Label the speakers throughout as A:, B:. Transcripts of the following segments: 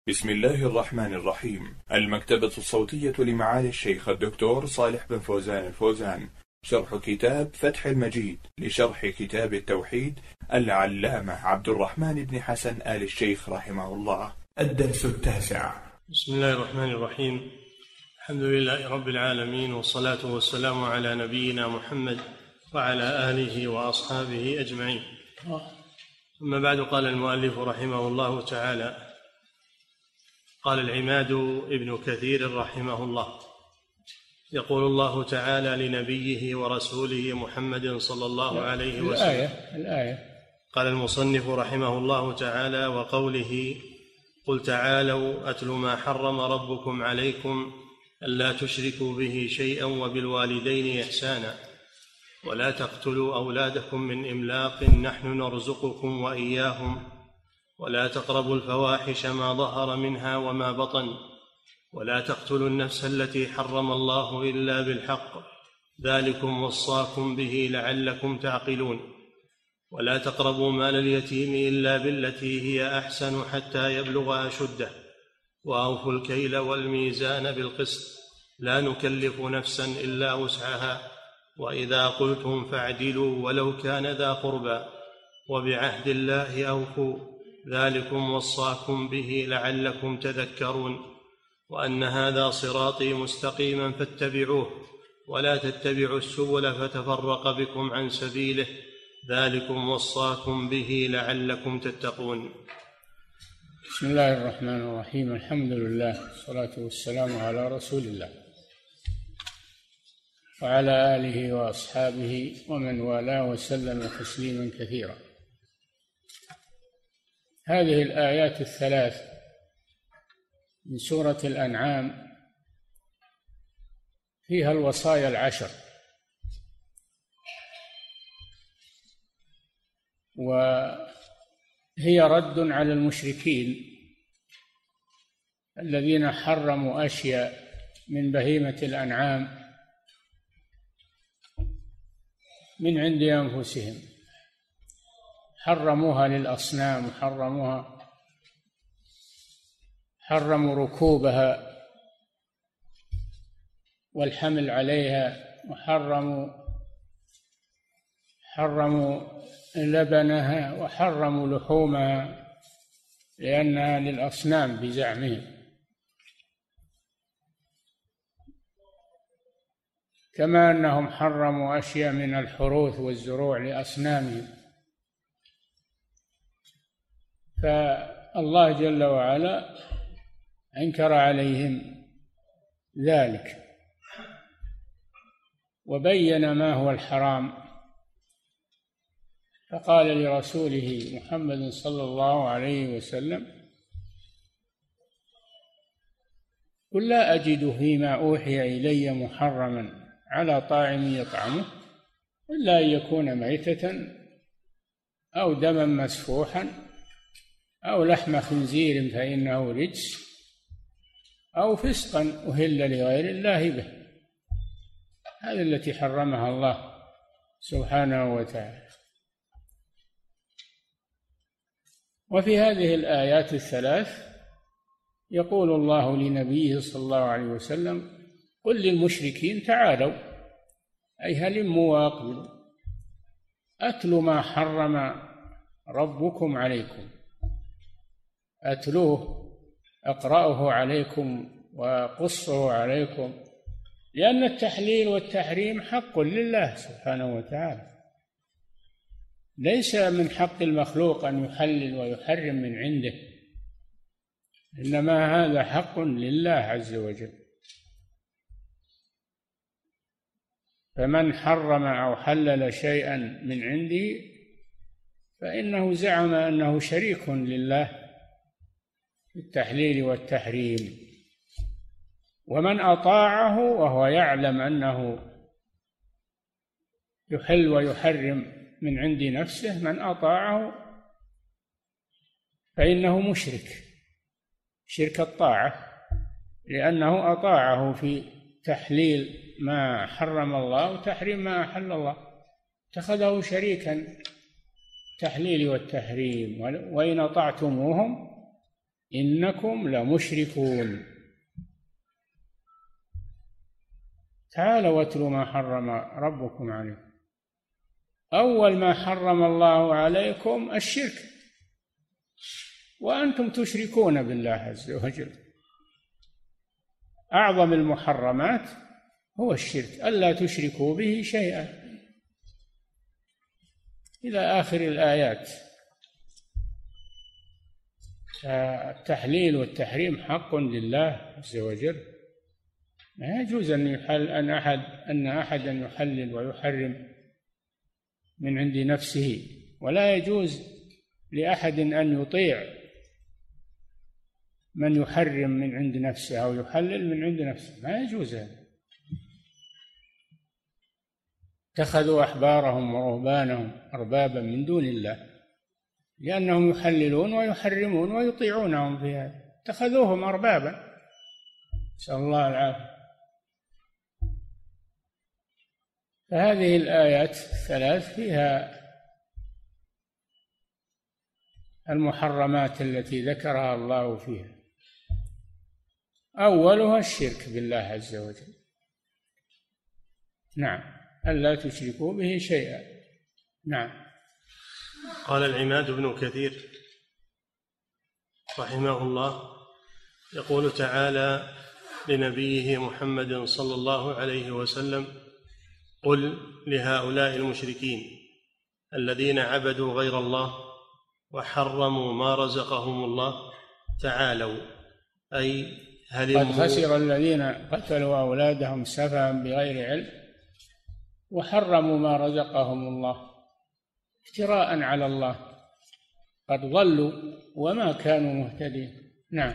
A: بسم الله الرحمن الرحيم. المكتبة الصوتية لمعالي الشيخ الدكتور صالح بن فوزان الفوزان، شرح كتاب فتح المجيد لشرح كتاب التوحيد العلامة عبد الرحمن بن حسن آل الشيخ رحمه الله. الدرس 9.
B: بسم الله الرحمن الرحيم. الحمد لله رب العالمين، والصلاة والسلام على نبينا محمد وعلى آله وأصحابه أجمعين. أما بعد، قال المؤلف رحمه الله تعالى: قال العماد ابن كثير رحمه الله: يقول الله تعالى لنبيه ورسوله محمد صلى الله عليه وسلم.
C: الآية.
B: قال المصنف رحمه الله تعالى: وقوله: قل تعالوا أتل ما حرم ربكم عليكم ألا تشركوا به شيئا وبالوالدين إحسانا ولا تقتلوا أولادكم من إملاق نحن نرزقكم وإياهم ولا تقربوا الفواحش ما ظهر منها وما بطن ولا تقتلوا النفس التي حرم الله إلا بالحق ذلكم وصاكم به لعلكم تعقلون ولا تقربوا مال اليتيم إلا بالتي هي أحسن حتى يبلغ أشده وأوفوا الكيل والميزان بالقسط لا نكلف نفسا إلا وسعها وإذا قلتم فاعدلوا ولو كان ذا قربى وبعهد الله أوفوا ذلكم وصاكم به لعلكم تذكرون وأن هذا صراطي مستقيما فاتبعوه ولا تتبعوا السبل فتفرق بكم عن سبيله ذلكم وصاكم به لعلكم تتقون.
C: بسم الله الرحمن الرحيم. الحمد لله والصلاة والسلام على رسول الله وعلى آله وأصحابه ومن والاه وسلم تسليما كثيرا. هذه الآيات الثلاث من سورة الأنعام فيها الوصايا العشر، وهي رد على المشركين الذين حرموا أشياء من بهيمة الأنعام من عند أنفسهم، حرموها للأصنام، حرموا ركوبها والحمل عليها، حرموا لبنها وحرموا لحومها لأنها للأصنام بزعمهم، كما أنهم حرموا أشياء من الحروث والزروع لأصنامهم. فالله جل وعلا أنكر عليهم ذلك وبين ما هو الحرام، فقال لرسوله محمد صلى الله عليه وسلم: قل لا أجد فيما أوحي إلي محرما على طاعم يطعمه إلا أن يكون ميتة أو دما مسفوحا أو لحم خنزير فإنه رجس أو فسقا أهل لغير الله به. هذه التي حرمها الله سبحانه وتعالى. وفي هذه الآيات الثلاث يقول الله لنبيه صلى الله عليه وسلم: قل للمشركين تعالوا، أي هلموا واقبلوا، أتل ما حرم ربكم عليكم، أتلوه، أقرأه عليكم وقصه عليكم، لأن التحليل والتحريم حق لله سبحانه وتعالى، ليس من حق المخلوق أن يحلل ويحرم من عنده، إنما هذا حق لله عز وجل. فمن حرم أو حلل شيئا من عنده فإنه زعم أنه شريك لله في التحليل والتحريم، ومن أطاعه وهو يعلم أنه يحل ويحرم من عند نفسه، من أطاعه فإنه مشرك شرك الطاعة، لأنه أطاعه في تحليل ما حرم الله وتحريم ما أحل الله، اتخذه شريكا التحليل والتحريم. وإن أطعتموهم إنكم لمشركون. تعالوا واتلوا ما حرم ربكم عليكم. أول ما حرم الله عليكم الشرك، وأنتم تشركون بالله عز وجل. أعظم المحرمات هو الشرك، ألا تشركوا به شيئا إلى آخر الآيات. التحليل والتحريم حق لله عز وجل، لا يجوز أن أحدا يحلل ويحرم من عند نفسه، ولا يجوز لأحد أن يطيع من يحرم من عند نفسه أو يحلل من عند نفسه، ما يجوز هذا. اتخذوا أحبارهم ورهبانهم أربابا من دون الله لأنهم يحللون ويحرمون ويطيعونهم في هذا، اتخذوهم أربابا، نسأل الله العافية. فهذه الآيات الثلاث فيها المحرمات التي ذكرها الله فيها. أولها الشرك بالله عز وجل. نعم، ألا تشركوا به شيئا. نعم.
B: قال العماد بن كثير رحمه الله، يقول تعالى لنبيه محمد صلى الله عليه وسلم: قل لهؤلاء المشركين الذين عبدوا غير الله وحرموا ما رزقهم الله تعالوا، أي هلموا.
C: قد خسر الذين قتلوا أولادهم سفها بغير علم وحرموا ما رزقهم الله افتراء على الله، قد ضلوا وما كانوا مهتدين. نعم.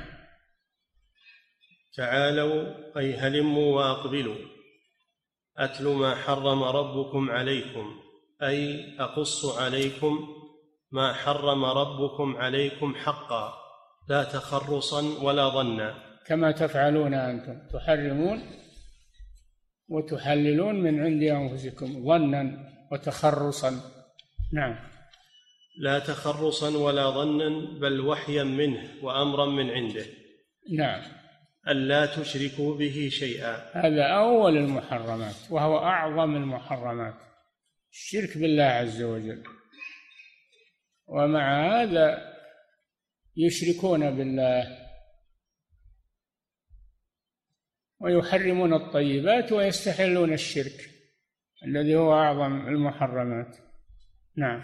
B: تعالوا أي هلموا وأقبلوا، أتل ما حرم ربكم عليكم، أي أقص عليكم ما حرم ربكم عليكم حقا، لا تخرصا ولا ظنا،
C: كما تفعلون أنتم، تحرمون وتحللون من عند أنفسكم ظنا وتخرصا. نعم.
B: لا تخرصا ولا ظنا، بل وحيا منه وأمرا من عنده.
C: نعم.
B: ألا تشركوا به شيئا،
C: هذا أول المحرمات وهو أعظم المحرمات، الشرك بالله عز وجل. ومع هذا يشركون بالله ويحرمون الطيبات ويستحلون الشرك الذي هو أعظم المحرمات. نعم.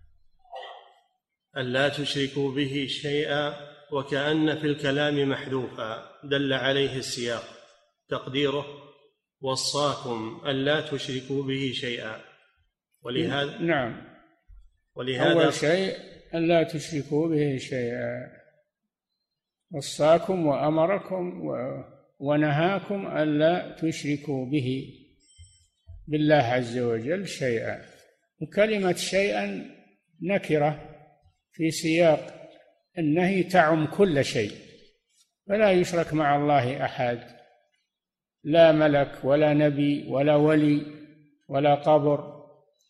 B: ألا تشركوا به شيئا، وكأن في الكلام محذوفا دل عليه السياق، تقديره: وصاكم ألا تشركوا به شيئا. ولهذا
C: نعم،
B: ولهذا
C: أول شيء ألا تشركوا به شيئا، وصاكم وأمركم ونهاكم ألا تشركوا به بالله عز وجل شيئا. وكلمة شيئا نكرة في سياق النهي تعم كل شيء، فلا يشرك مع الله أحد، لا ملك ولا نبي ولا ولي ولا قبر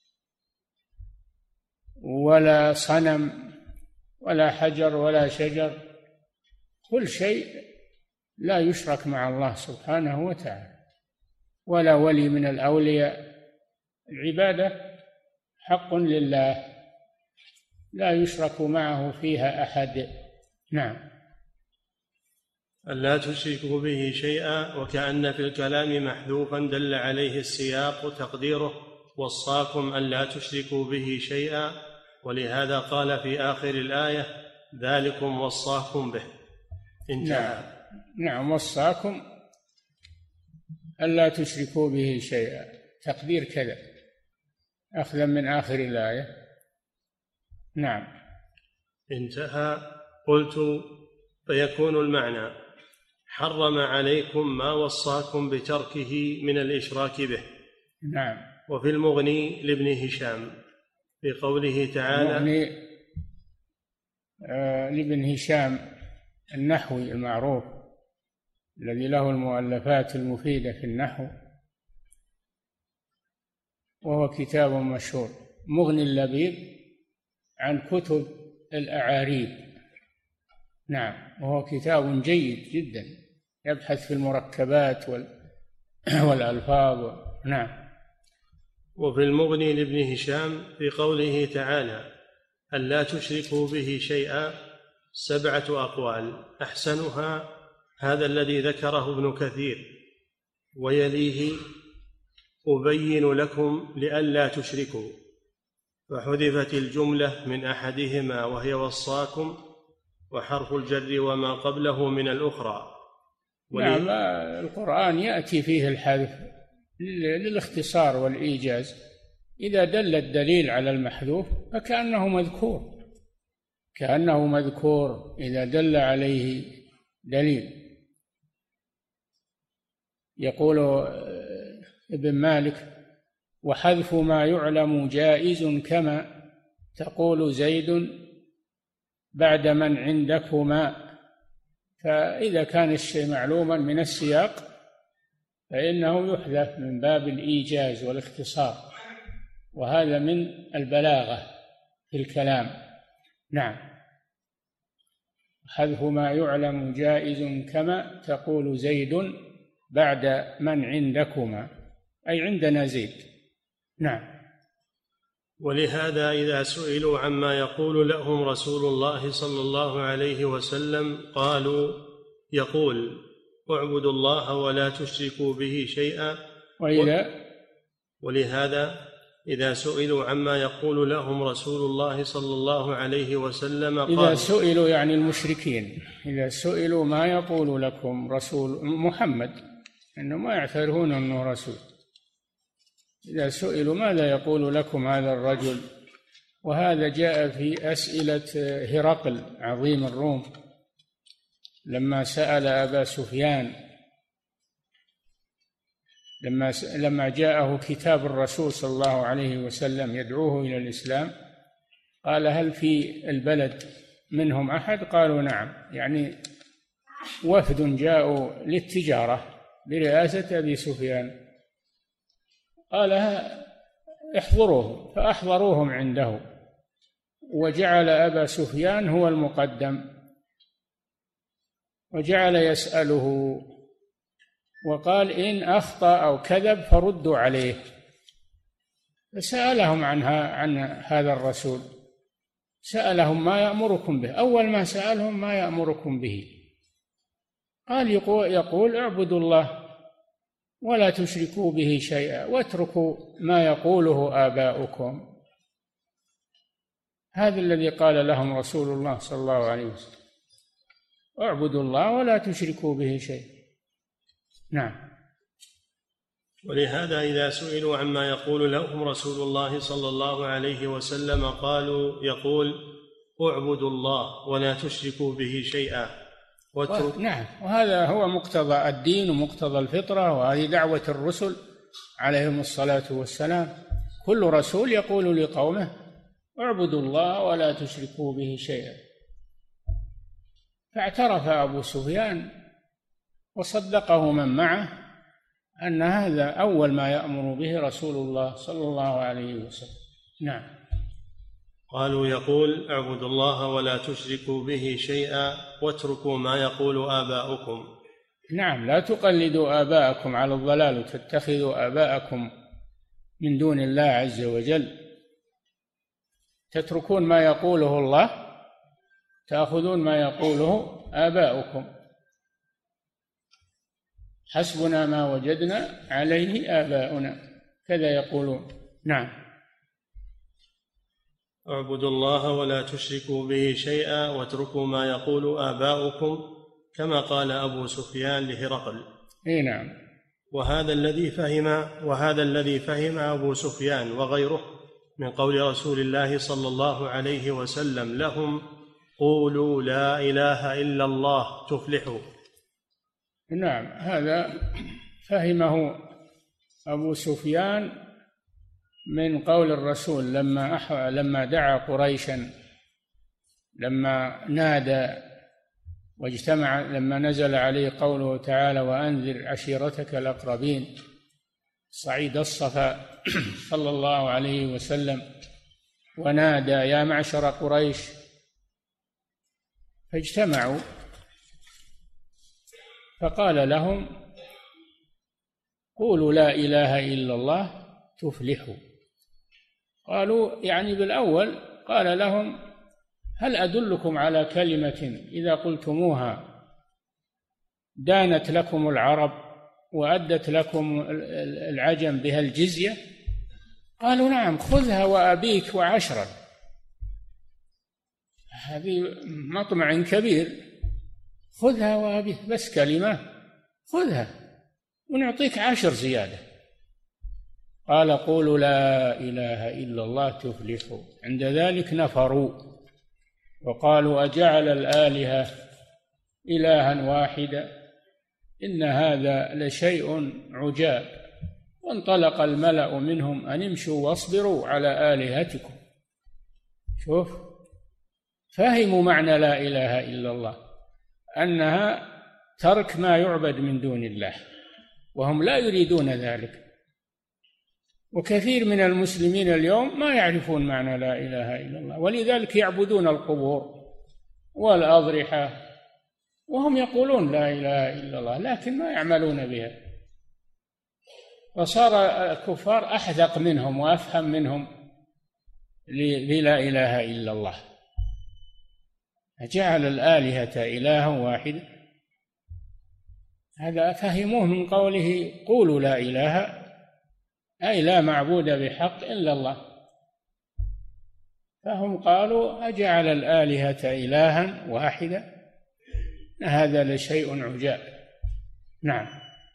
C: ولا صنم ولا حجر ولا شجر، كل شيء لا يشرك مع الله سبحانه وتعالى، ولا ولي من الأولياء. العبادة حق لله لا يشرك معه فيها أحد. نعم.
B: ألا تشركوا به شيئا، وكأن في الكلام محذوفا دل عليه السياق، تقديره: وصاكم ألا تشركوا به شيئا. ولهذا قال في آخر الآية: ذلكم وصاكم به. انتهى.
C: نعم، وصاكم ألا تشركوا به شيئا، تقدير كذا أخذا من آخر الآية. نعم.
B: انتهى. قلت: فيكون المعنى: حرم عليكم ما وصاكم بتركه من الإشراك به.
C: نعم.
B: وفي المغني لابن هشام في قوله تعالى،
C: المغني لابن هشام النحوي المعروف الذي له المؤلفات المفيدة في النحو، وهو كتاب مشهور، مغني اللبيب عن كتب الأعاريب. نعم، وهو كتاب جيد جدا يبحث في المركبات والألفاظ. نعم.
B: وفي المغني لابن هشام في قوله تعالى ألا تشركوا به شيئا 7 أقوال، أحسنها هذا الذي ذكره ابن كثير، ويليه أبين لكم لئلا تشركوا، فحذفت الجملة من أحدهما وهي وصاكم، وحرف الجر وما قبله من الأخرى.
C: نعم، القرآن يأتي فيه الحذف للاختصار والإيجاز، إذا دل الدليل على المحذوف فكأنه مذكور، كأنه مذكور إذا دل عليه دليل. يقول ابن مالك: وحذف ما يعلم جائز كما تقول زيد بعد من عندكما. فإذا كان الشيء معلوما من السياق فإنه يحذف من باب الإيجاز والاختصار، وهذا من البلاغة في الكلام. نعم، حذف ما يعلم جائز كما تقول زيد بعد من عندكما، أي عندنا زيد. نعم.
B: ولهذا إذا سئلوا عما يقول لهم رسول الله صلى الله عليه وسلم قالوا يقول اعبدوا الله ولا تشركوا به شيئا. ولهذا إذا سئلوا عما يقول لهم رسول الله صلى الله عليه وسلم قالوا،
C: إذا سئلوا يعني المشركين، إذا سئلوا ما يقول لكم رسول محمد، إنه ما يعترفون أنه رسول، إذا سئلوا ماذا يقول لكم هذا الرجل. وهذا جاء في أسئلة هرقل عظيم الروم لما سأل أبا سفيان، لما جاءه كتاب الرسول صلى الله عليه وسلم يدعوه إلى الإسلام، قال: هل في البلد منهم أحد؟ قالوا: نعم، يعني وفد جاءوا للتجارة برئاسة أبي سفيان. قال: احضروهم، فأحضروهم عنده، وجعل أبا سفيان هو المقدم، وجعل يسأله، وقال: إن أخطأ أو كذب فردوا عليه. فسألهم عن هذا الرسول، سألهم ما يأمركم به. أول ما سألهم ما يأمركم به، قال: يقول اعبدوا الله ولا تشركوا به شيئا واتركوا ما يقوله آباؤكم. هذا الذي قال لهم رسول الله صلى الله عليه وسلم: اعبدوا الله ولا تشركوا به شيئا. نعم.
B: ولهذا إذا سئلوا عما يقول لهم رسول الله صلى الله عليه وسلم قالوا يقول اعبدوا الله ولا تشركوا به شيئا.
C: نعم، وهذا هو مقتضى الدين ومقتضى الفطرة، وهذه دعوة الرسل عليهم الصلاة والسلام. كل رسول يقول لقومه اعبدوا الله ولا تشركوا به شيئا. فاعترف أبو سفيان وصدقه من معه أن هذا أول ما يأمر به رسول الله صلى الله عليه وسلم. نعم.
B: قالوا يقول اعبدوا الله ولا تشركوا به شيئا واتركوا ما يقول آباؤكم.
C: نعم، لا تقلدوا آباءكم على الضلال وتتخذوا آباءكم من دون الله عز وجل. تتركون ما يقوله الله، تأخذون ما يقوله آباؤكم. حسبنا ما وجدنا عليه آباؤنا، كذا يقولون. نعم.
B: اعبدوا الله ولا تشركوا به شيئا واتركوا ما يقول آباؤكم، كما قال أبو سفيان لهرقل.
C: نعم.
B: وهذا الذي فهم أبو سفيان وغيره من قول رسول الله صلى الله عليه وسلم لهم قولوا لا إله إلا الله تفلحوا.
C: نعم، هذا فهمه أبو سفيان من قول الرسول لما دعا قريشا، لما نادى واجتمع، لما نزل عليه قوله تعالى وأنذر عشيرتك الأقربين، صعيد الصفا صلى الله عليه وسلم، ونادى يا معشر قريش، فاجتمعوا فقال لهم: قولوا لا إله إلا الله تفلحوا. قالوا يعني بالأول قال لهم: هل أدلكم على كلمة إذا قلتموها دانت لكم العرب وأدت لكم العجم بها الجزية؟ قالوا: نعم، خذها وأبيك وعشرا. هذه مطمع كبير، خذها وأبيك، بس كلمة خذها ونعطيك 10 زيادة. قال: قولوا لا إله إلا الله تفلحوا. عند ذلك نفروا وقالوا: أجعل الآلهة إلها واحدا إن هذا لشيء عجاب. وانطلق الملأ منهم أن امشوا واصبروا على آلهتكم. شوف، فهموا معنى لا إله إلا الله، أنها ترك ما يعبد من دون الله، وهم لا يريدون ذلك. وكثير من المسلمين اليوم ما يعرفون معنى لا إله إلا الله، ولذلك يعبدون القبور والأضرحة وهم يقولون لا إله إلا الله لكن ما يعملون بها. وصار الكفار أحذق منهم وأفهم منهم للا إله إلا الله. جعل الآلهة إلها واحدا، هذا فهموه من قوله قولوا لا إله، أي لا معبود بحق إلا الله. فهم قالوا: أجعل الآلهة إلها واحدا هذا لشيء عجاب. نعم.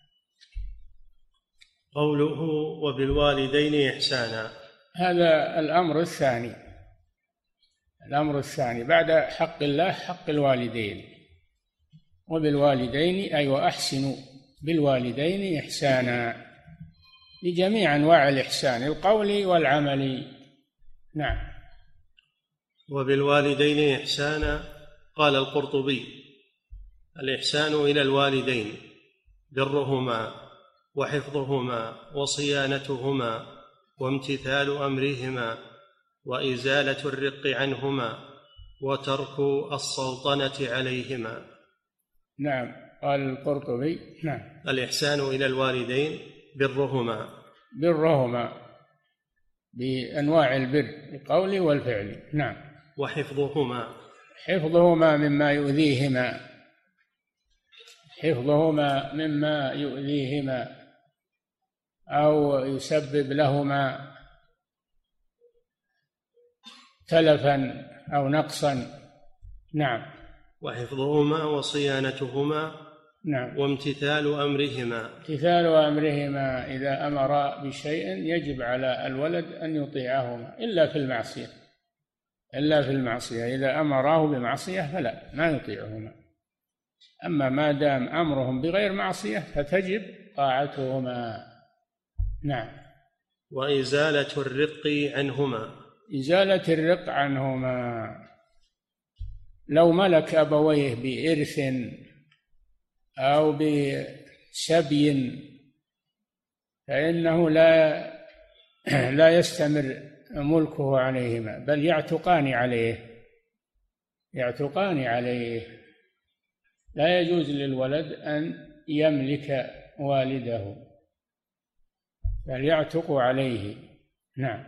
B: قوله وبالوالدين إحسانا،
C: هذا الأمر الثاني. الأمر الثاني بعد حق الله حق الوالدين. وبالوالدين أي وأحسنوا بالوالدين إحسانا، لجميع أنواع الإحسان القولي والعملي. نعم.
B: وبالوالدين إحسانا، قال القرطبي: الإحسان إلى الوالدين برهما وحفظهما وصيانتهما وامتثال أمرهما وإزالة الرق عنهما وترك السلطنة عليهما.
C: نعم. قال القرطبي: نعم،
B: الإحسان إلى الوالدين
C: برهما بأنواع البر القولي والفعلي. نعم. حفظهما مما يؤذيهما، حفظهما مما يؤذيهما أو يسبب لهما تلفا أو نقصا. نعم.
B: وحفظهما وصيانتهما.
C: نعم.
B: وامتثال أمرهما.
C: امتثال أمرهما، إذا أمر بشيء يجب على الولد أن يطيعهما إلا في المعصية، إذا أمراه بمعصية فلا، ما يطيعهما. أما ما دام أمرهم بغير معصية فتجب طاعتهما. نعم.
B: وإزالة الرق عنهما.
C: إزالة الرق عنهما، لو ملك أبويه بإرث أو بسبي فإنه لا يستمر ملكه عليهما، بل يعتقان عليه. لا يجوز للولد أن يملك والده، بل يعتق عليه. نعم.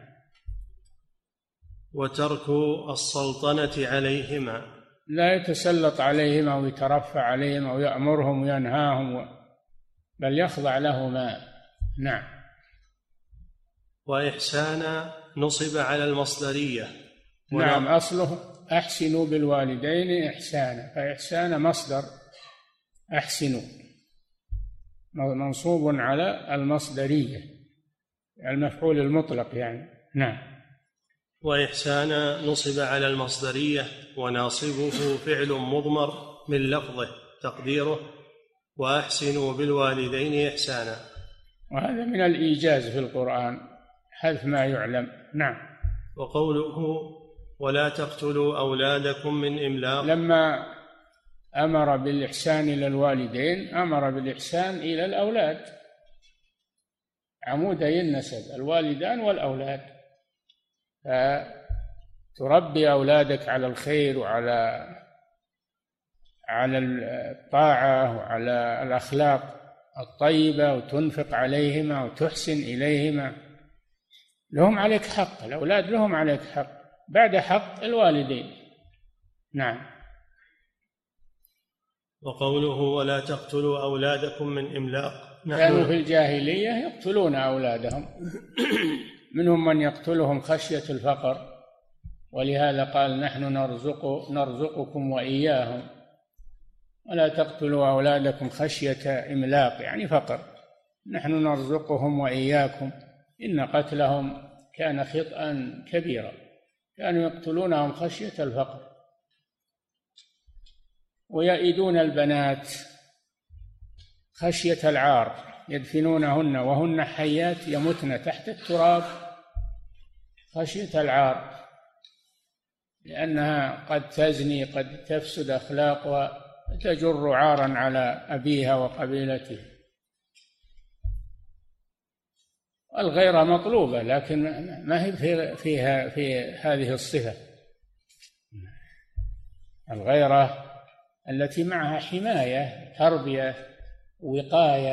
B: وترك السلطنة عليهما،
C: لا يتسلط عليهما ويترفع عليهما ويأمرهم وينهاهم، بل يخضع لهما. نعم.
B: وإحسانا نصب على المصدرية.
C: نعم، أصله أحسنوا بالوالدين إحسانا، فإحسان مصدر أحسنوا منصوب على المصدرية، المفعول المطلق يعني. نعم.
B: وإحسانا نصب على المصدرية وناصبه فعل مضمر من لفظه تقديره وأحسنوا بالوالدين إحسانا.
C: وهذا من الإيجاز في القرآن، حذف ما يعلم. نعم.
B: وقوله ولا تقتلوا أولادكم من إملاق،
C: لما أمر بالإحسان إلى الوالدين أمر بالإحسان إلى الأولاد، عمودي النسب الوالدان والأولاد، فتربي أولادك على الخير وعلى على الطاعة وعلى الأخلاق الطيبة، وتنفق عليهما وتحسن إليهما. لهم عليك حق، الأولاد لهم عليك حق بعد حق الوالدين. نعم.
B: وقوله ولا تقتلوا أولادكم من إملاق،
C: كانوا في الجاهلية يقتلون أولادهم، منهم من يقتلهم خشية الفقر، ولهذا قال نحن نرزقكم وإياهم. ولا تقتلوا أولادكم خشية إملاق يعني فقر، نحن نرزقهم وإياكم إن قتلهم كان خطأ كبيرا، كانوا يقتلونهم خشية الفقر. ويئدون البنات خشية العار، يدفنونهن وهن حيات يمتن تحت التراب خشية العار، لأنها قد تزني، قد تفسد أخلاقها، تجر عارا على أبيها وقبيلته. الغيرة مطلوبة لكن ما هي فيها في هذه الصفة. الغيرة التي معها حماية، تربية، وقاية،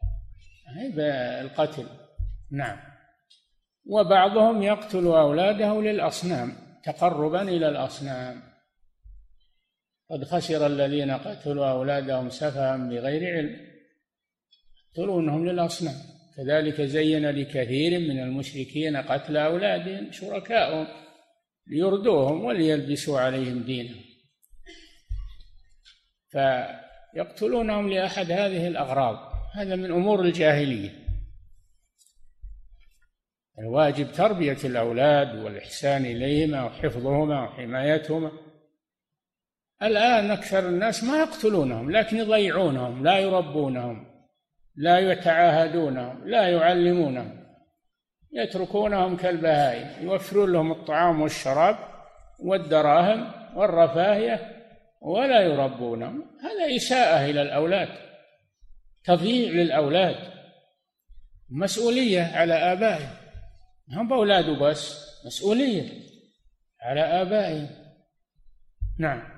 C: القتل. نعم. وبعضهم يقتل أولاده للأصنام، تقربا إلى الأصنام. قد خسر الذين قتلوا أولادهم سفها بغير علم يقتلونهم للأصنام. كذلك زين لكثير من المشركين قتل أولادهم شركاءهم ليردوهم وليلبسوا عليهم دينهم، فيقتلونهم لأحد هذه الأغراض. هذا من أمور الجاهلية. الواجب تربية الأولاد والإحسان إليهما وحفظهما وحمايتهما. الآن أكثر الناس ما يقتلونهم لكن يضيعونهم، لا يربونهم، لا يتعاهدونهم، لا يعلمونهم، يتركونهم كالبهائم، يوفرون لهم الطعام والشراب والدراهم والرفاهية ولا يربونهم. هذا إساءة إلى الأولاد، تضييع للأولاد، مسؤولية على آبائهم، هم بأولاده بس، مسؤولية على آبائهم. نعم.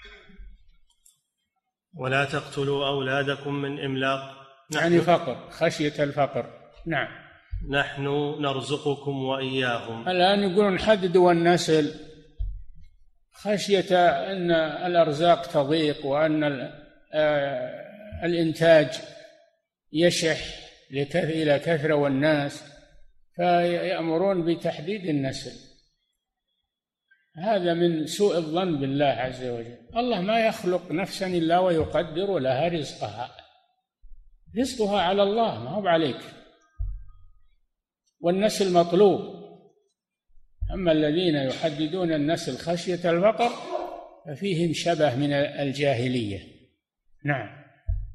B: ولا تقتلوا أولادكم من إملاق
C: يعني فقر، خشية الفقر. نعم.
B: نحن نرزقكم وإياهم.
C: الآن يقولون حددوا النسل خشية أن الأرزاق تضيق وأن الإنتاج يشح إلى كثرة والناس، فيأمرون بتحديد النسل. هذا من سوء الظن بالله عز وجل. الله ما يخلق نفسا إلا ويقدر لها رزقها، رزقها على الله ما هو عليك، والنسل مطلوب. أما الذين يحددون النسل خشية الفقر ففيهم شبه من الجاهلية. نعم.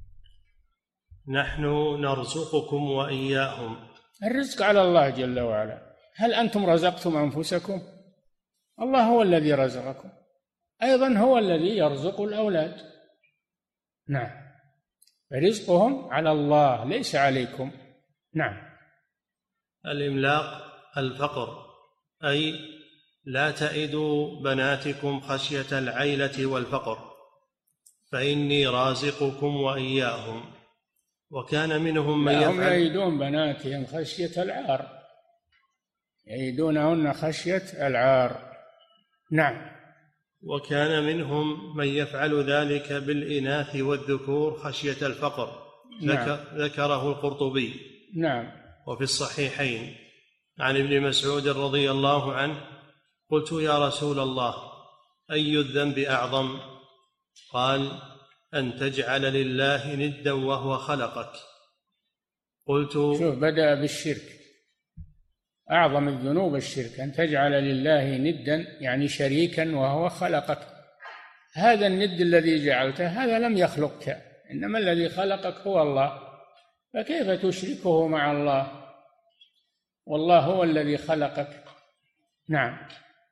B: نحن نرزقكم وإياهم.
C: الرزق على الله جل وعلا. هل أنتم رزقتم أنفسكم؟ الله هو الذي رزقكم، أيضا هو الذي يرزق الأولاد. نعم. رزقهم على الله ليس عليكم. نعم.
B: الإملاق الفقر، أي لا تئدوا بناتكم خشية العيلة والفقر، فإني رازقكم وإياهم. وكان منهم من
C: هم يئدون بناتهم خشية العار، يئدونهن خشية العار. نعم.
B: وكان منهم من يفعل ذلك بالإناث والذكور خشية الفقر.
C: نعم.
B: ذكره القرطبي.
C: نعم.
B: وفي الصحيحين عن ابن مسعود رضي الله عنه: قلت يا رسول الله أي الذنب أعظم؟ قال: أن تجعل لله ندا وهو خلقك. قلت
C: شوف، بدأ بالشرك. أعظم الذنوب الشرك، أن تجعل لله ندا يعني شريكا وهو خلقك. هذا الند الذي جعلته هذا لم يخلقك، إنما الذي خلقك هو الله، فكيف تشركه مع الله والله هو الذي خلقك؟ نعم.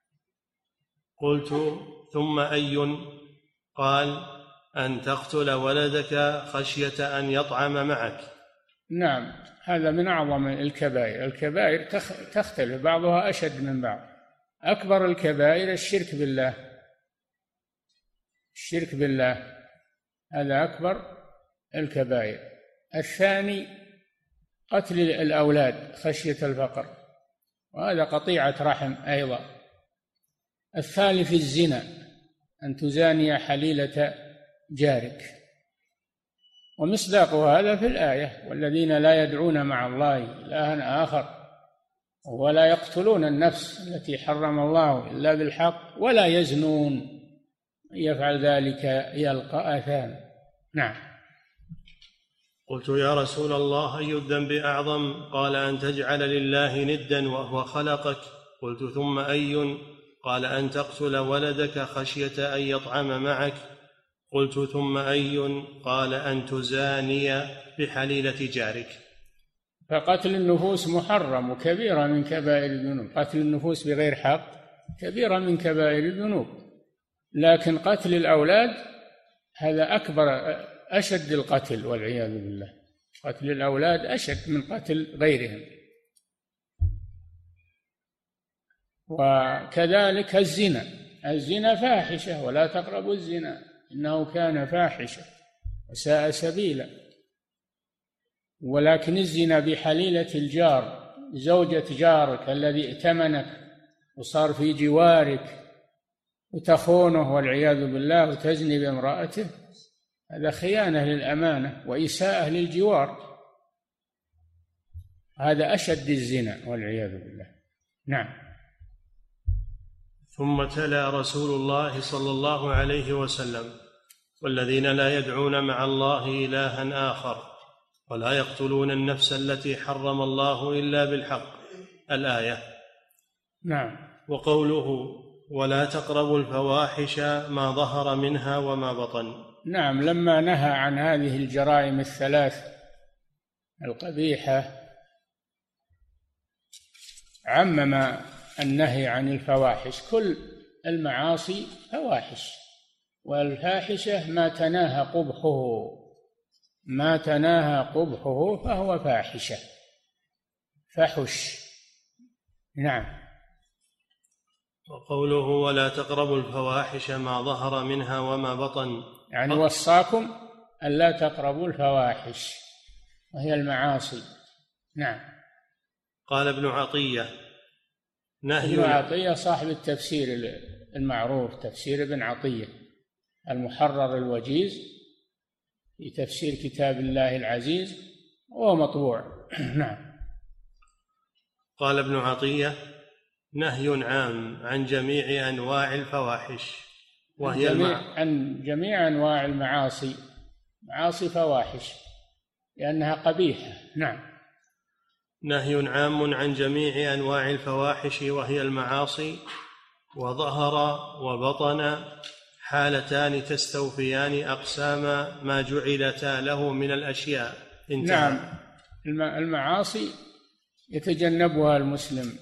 B: قلت ثم أي؟ قال: أن تقتل ولدك خشية أن يطعم معك.
C: نعم. هذا من أعظم الكبائر. الكبائر تختلف، بعضها أشد من بعض. أكبر الكبائر الشرك بالله، الشرك بالله، هذا أكبر الكبائر. الثاني قتل الأولاد خشية الفقر، وهذا قطيعة رحم أيضا. الثالث الزنا، أن تزاني حليلة جارك، ومصداق هذا في الآية: والذين لا يدعون مع الله إلها آخر ولا يقتلون النفس التي حرم الله إلا بالحق ولا يزنون، يفعل ذلك يلقى آثاما. نعم.
B: قلت يا رسول الله أي الذنب أعظم؟ قال أن تجعل لله ندا وهو خلقك. قلت ثم أي؟ قال أن تقتل ولدك خشية أن يطعم معك. قلت ثم أي؟ قال أن تزاني بحليلة جارك.
C: فقتل النفوس محرم وكبيرة من كبائر الذنوب، قتل النفوس بغير حق كبيرة من كبائر الذنوب، لكن قتل الأولاد هذا أكبر أشد القتل والعياذ بالله. قتل الأولاد أشد من قتل غيرهم. وكذلك الزنا فاحشة، ولا تقربوا الزنا إنه كان فاحشة وساء سبيلا. ولكن الزنا بحليلة الجار، زوجة جارك الذي ائتمنك وصار في جوارك وتخونه والعياذ بالله وتزني بامرأته، هذا خيانة للأمانة وإساءة للجوار، هذا أشد الزنا والعياذ بالله. نعم.
B: ثم تلا رسول الله صلى الله عليه وسلم: والذين لا يدعون مع الله إلها آخر ولا يقتلون النفس التي حرم الله إلا بالحق، الآية.
C: نعم.
B: وقوله: ولا تقربوا الفواحش ما ظهر منها وما بطن.
C: نعم، لما نهى عن هذه الجرائم الثلاث القبيحة عمم النهي عن الفواحش. كل المعاصي فواحش، والفاحشة ما تناهى قبحه فهو فاحشة، فحش. نعم.
B: وقوله: ولا تقربوا الفواحش ما ظهر منها وما بطن،
C: يعني وصاكم ألا تقربوا الفواحش وهي المعاصي. نعم.
B: قال ابن عطية:
C: ابن عطية صاحب التفسير المعروف، تفسير ابن عطية المحرر الوجيز في تفسير كتاب الله العزيز، وهو مطبوع. نعم.
B: قال ابن عطية: نهي عام عن جميع أنواع الفواحش، وهي
C: عن جميع أنواع المعاصي، معاصي فواحش لأنها قبيحة. نعم.
B: نهي عام عن جميع أنواع الفواحش وهي المعاصي، وظهر وبطن حالتان تستوفيان أقسام ما جعلتا له من الأشياء. انتهى.
C: نعم. المعاصي يتجنبها المسلم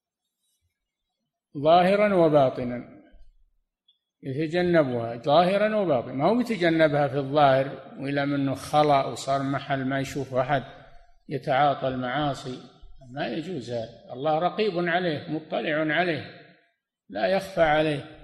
C: ظاهرا وباطنا، يتجنبها ظاهرا وباطنا، ما هو يتجنبها في الظاهر وإلى منه خلأ وصار محل ما يشوف أحد يتعاطى المعاصي، ما يجوز هذا. الله رقيب عليه مطلع عليه لا يخفى عليه،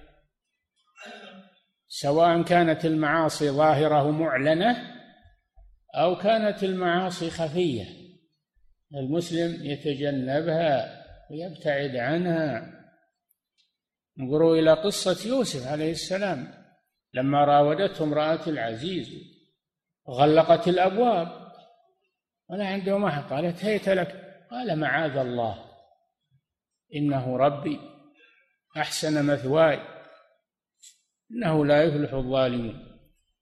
C: سواء كانت المعاصي ظاهرة معلنة أو كانت المعاصي خفية، المسلم يتجنبها ويبتعد عنها. انظروا إلى قصة يوسف عليه السلام لما راودته امرأة العزيز غلقت الأبواب ولا عندهم أحد، قالت هيت لك، قال معاذ الله إنه ربي أحسن مثواي إنه لا يفلح الظالمون.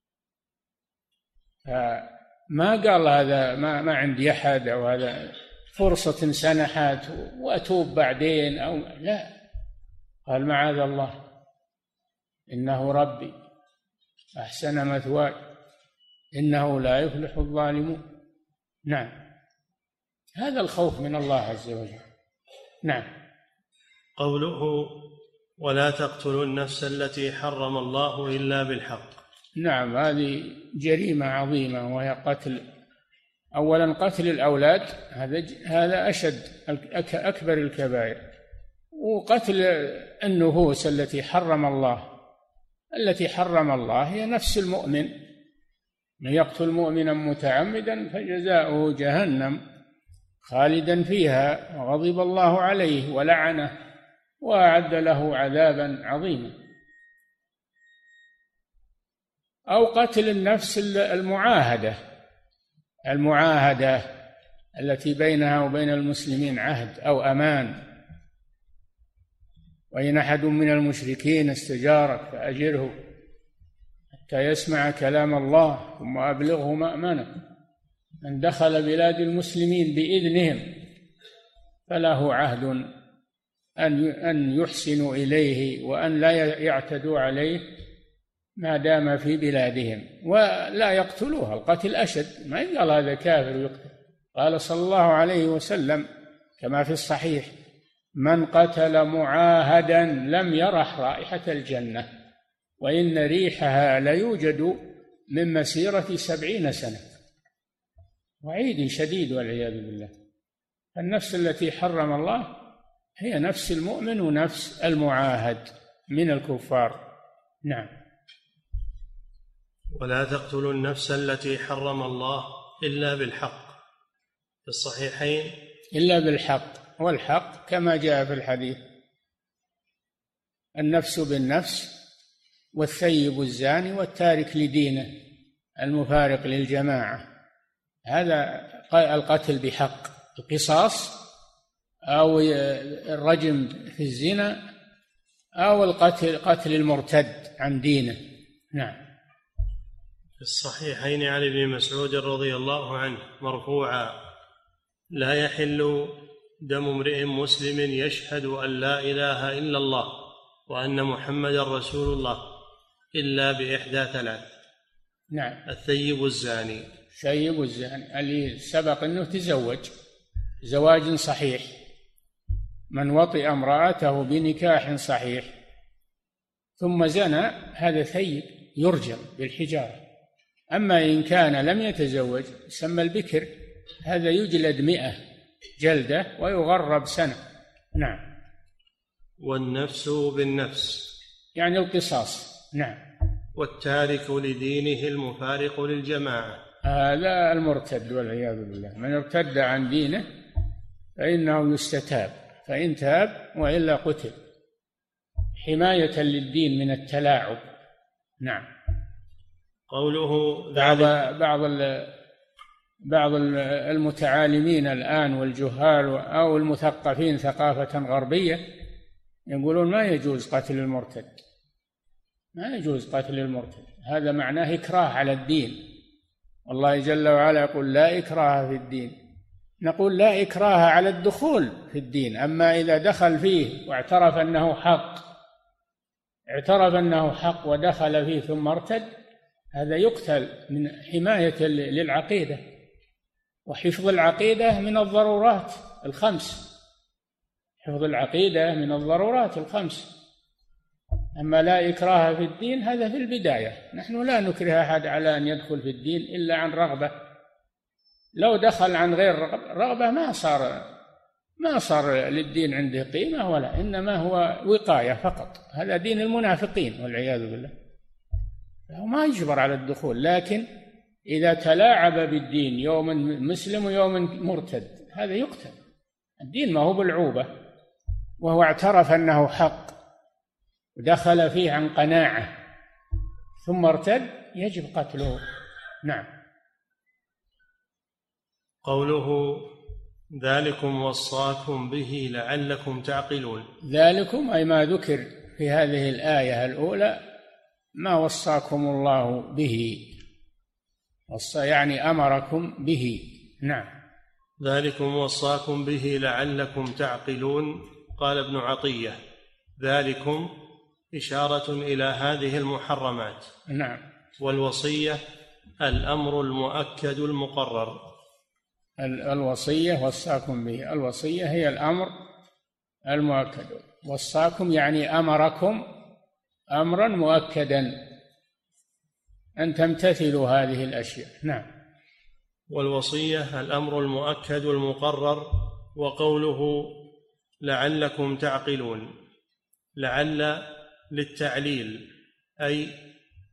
C: فما قال هذا ما عندي أحد أو هذا فرصة سنحت وأتوب بعدين أو لا، قال معاذ الله إنه ربي أحسن مثواي إنه لا يفلح الظالمون. نعم، هذا الخوف من الله عز وجل. نعم.
B: قوله: ولا تقتلوا النفس التي حرم الله إلا بالحق.
C: نعم، هذه جريمة عظيمة، وهي أولا قتل الأولاد، هذا أشد أكبر الكبائر، وقتل النفوس التي حرم الله هي نفس المؤمن من يقتل مؤمنا متعمدا فجزاؤه جهنم خالدا فيها وغضب الله عليه ولعنه وأعد له عذابا عظيما. أو قتل النفس المعاهدة التي بينها وبين المسلمين عهد أو أمان، وإن أحد من المشركين استجارك فأجره حتى يسمع كلام الله ثم أبلغه مأمنه. من دخل بلاد المسلمين بإذنهم فله عهد أن يحسنوا إليه وأن لا يعتدوا عليه ما دام في بلادهم، ولا يقتلوها القتل أشد. ما يقال هذا كافر يقتل. قال صلى الله عليه وسلم كما في الصحيح: من قتل معاهدا لم يرح رائحة الجنة وإن ريحها ليوجد من مسيرة 70 سنة. وعيد شديد والعياذ بالله. النفس التي حرم الله هي نفس المؤمن ونفس المعاهد من الكفار. نعم.
B: ولا تقتلوا النفس التي حرم الله إلا بالحق في الصحيحين.
C: إلا بالحق، والحق كما جاء في الحديث: النفس بالنفس والثيب الزاني والتارك لدينه المفارق للجماعة. هذا القتل بحق، القصاص أو الرجم في الزنا أو قتل المرتد عن دينه. نعم.
B: في الصحيحين عن ابن مسعود رضي الله عنه مرفوعا: لا يحل دم امرئ مسلم يشهد أن لا إله إلا الله وأن محمدا رسول الله إلا بإحدى 3.
C: نعم.
B: الثيب الزاني،
C: الثيب الزاني اللي سبق أنه تزوج زواج صحيح، من وطئ امرأته بنكاح صحيح ثم زنى هذا ثيب يرجم بالحجارة. أما إن كان لم يتزوج يسمى البكر، هذا يجلد 100 جلدة ويغرب سنة. نعم.
B: والنفس بالنفس
C: يعني القصاص. نعم.
B: والتارك لدينه المفارق للجماعة،
C: هذا المرتد والعياذ بالله. من ارتد عن دينه فإنه يستتاب، فإن تاب وإلا قتل
B: حماية للدين من التلاعب.
C: نعم.
B: قوله
C: بعض المتعالمين الآن والجهال أو المثقفين ثقافة غربية يقولون ما يجوز قتل المرتد، ما يجوز قتل المرتد، هذا معناه إكراه على الدين. والله جل وعلا يقول: لا إكراه في الدين. نقول: لا إكراه على الدخول في الدين، أما إذا دخل فيه واعترف أنه حق ودخل فيه ثم ارتد، هذا يقتل من حماية للعقيدة، وحفظ العقيدة من الضرورات الخمس. حفظ العقيدة من الضرورات الخمس. أما لا إكراه في الدين هذا في البداية، نحن لا نكره أحد على أن يدخل في الدين إلا عن رغبة. لو دخل عن غير رغبة ما صار للدين عنده قيمة، ولا إنما هو وقاية فقط. هذا دين المنافقين والعياذ بالله، هو ما يجبر على الدخول. لكن إذا تلاعب بالدين يوم مسلم ويوم مرتد هذا يقتل. الدين ما هو بالعوبة، وهو اعترف أنه حق ودخل فيه عن قناعة ثم ارتد يجب قتله. نعم.
B: قوله: ذلكم وصاكم به لعلكم تعقلون.
C: ذلكم أي ما ذكر في هذه الآية الأولى، ما وصاكم الله به، يعني أمركم به. نعم.
B: ذلكم وصاكم به لعلكم تعقلون. قال ابن عطية: ذلكم إشارة إلى هذه المحرمات.
C: نعم.
B: والوصية الأمر المؤكد المقرر.
C: الوصية وصاكم به، الوصية هي الأمر المؤكد. وصاكم يعني أمركم أمرا مؤكدا أن تمتثلوا هذه الأشياء. نعم.
B: والوصية الأمر المؤكد المقرر. وقوله: لعلكم تعقلون، لعل للتعليل، أي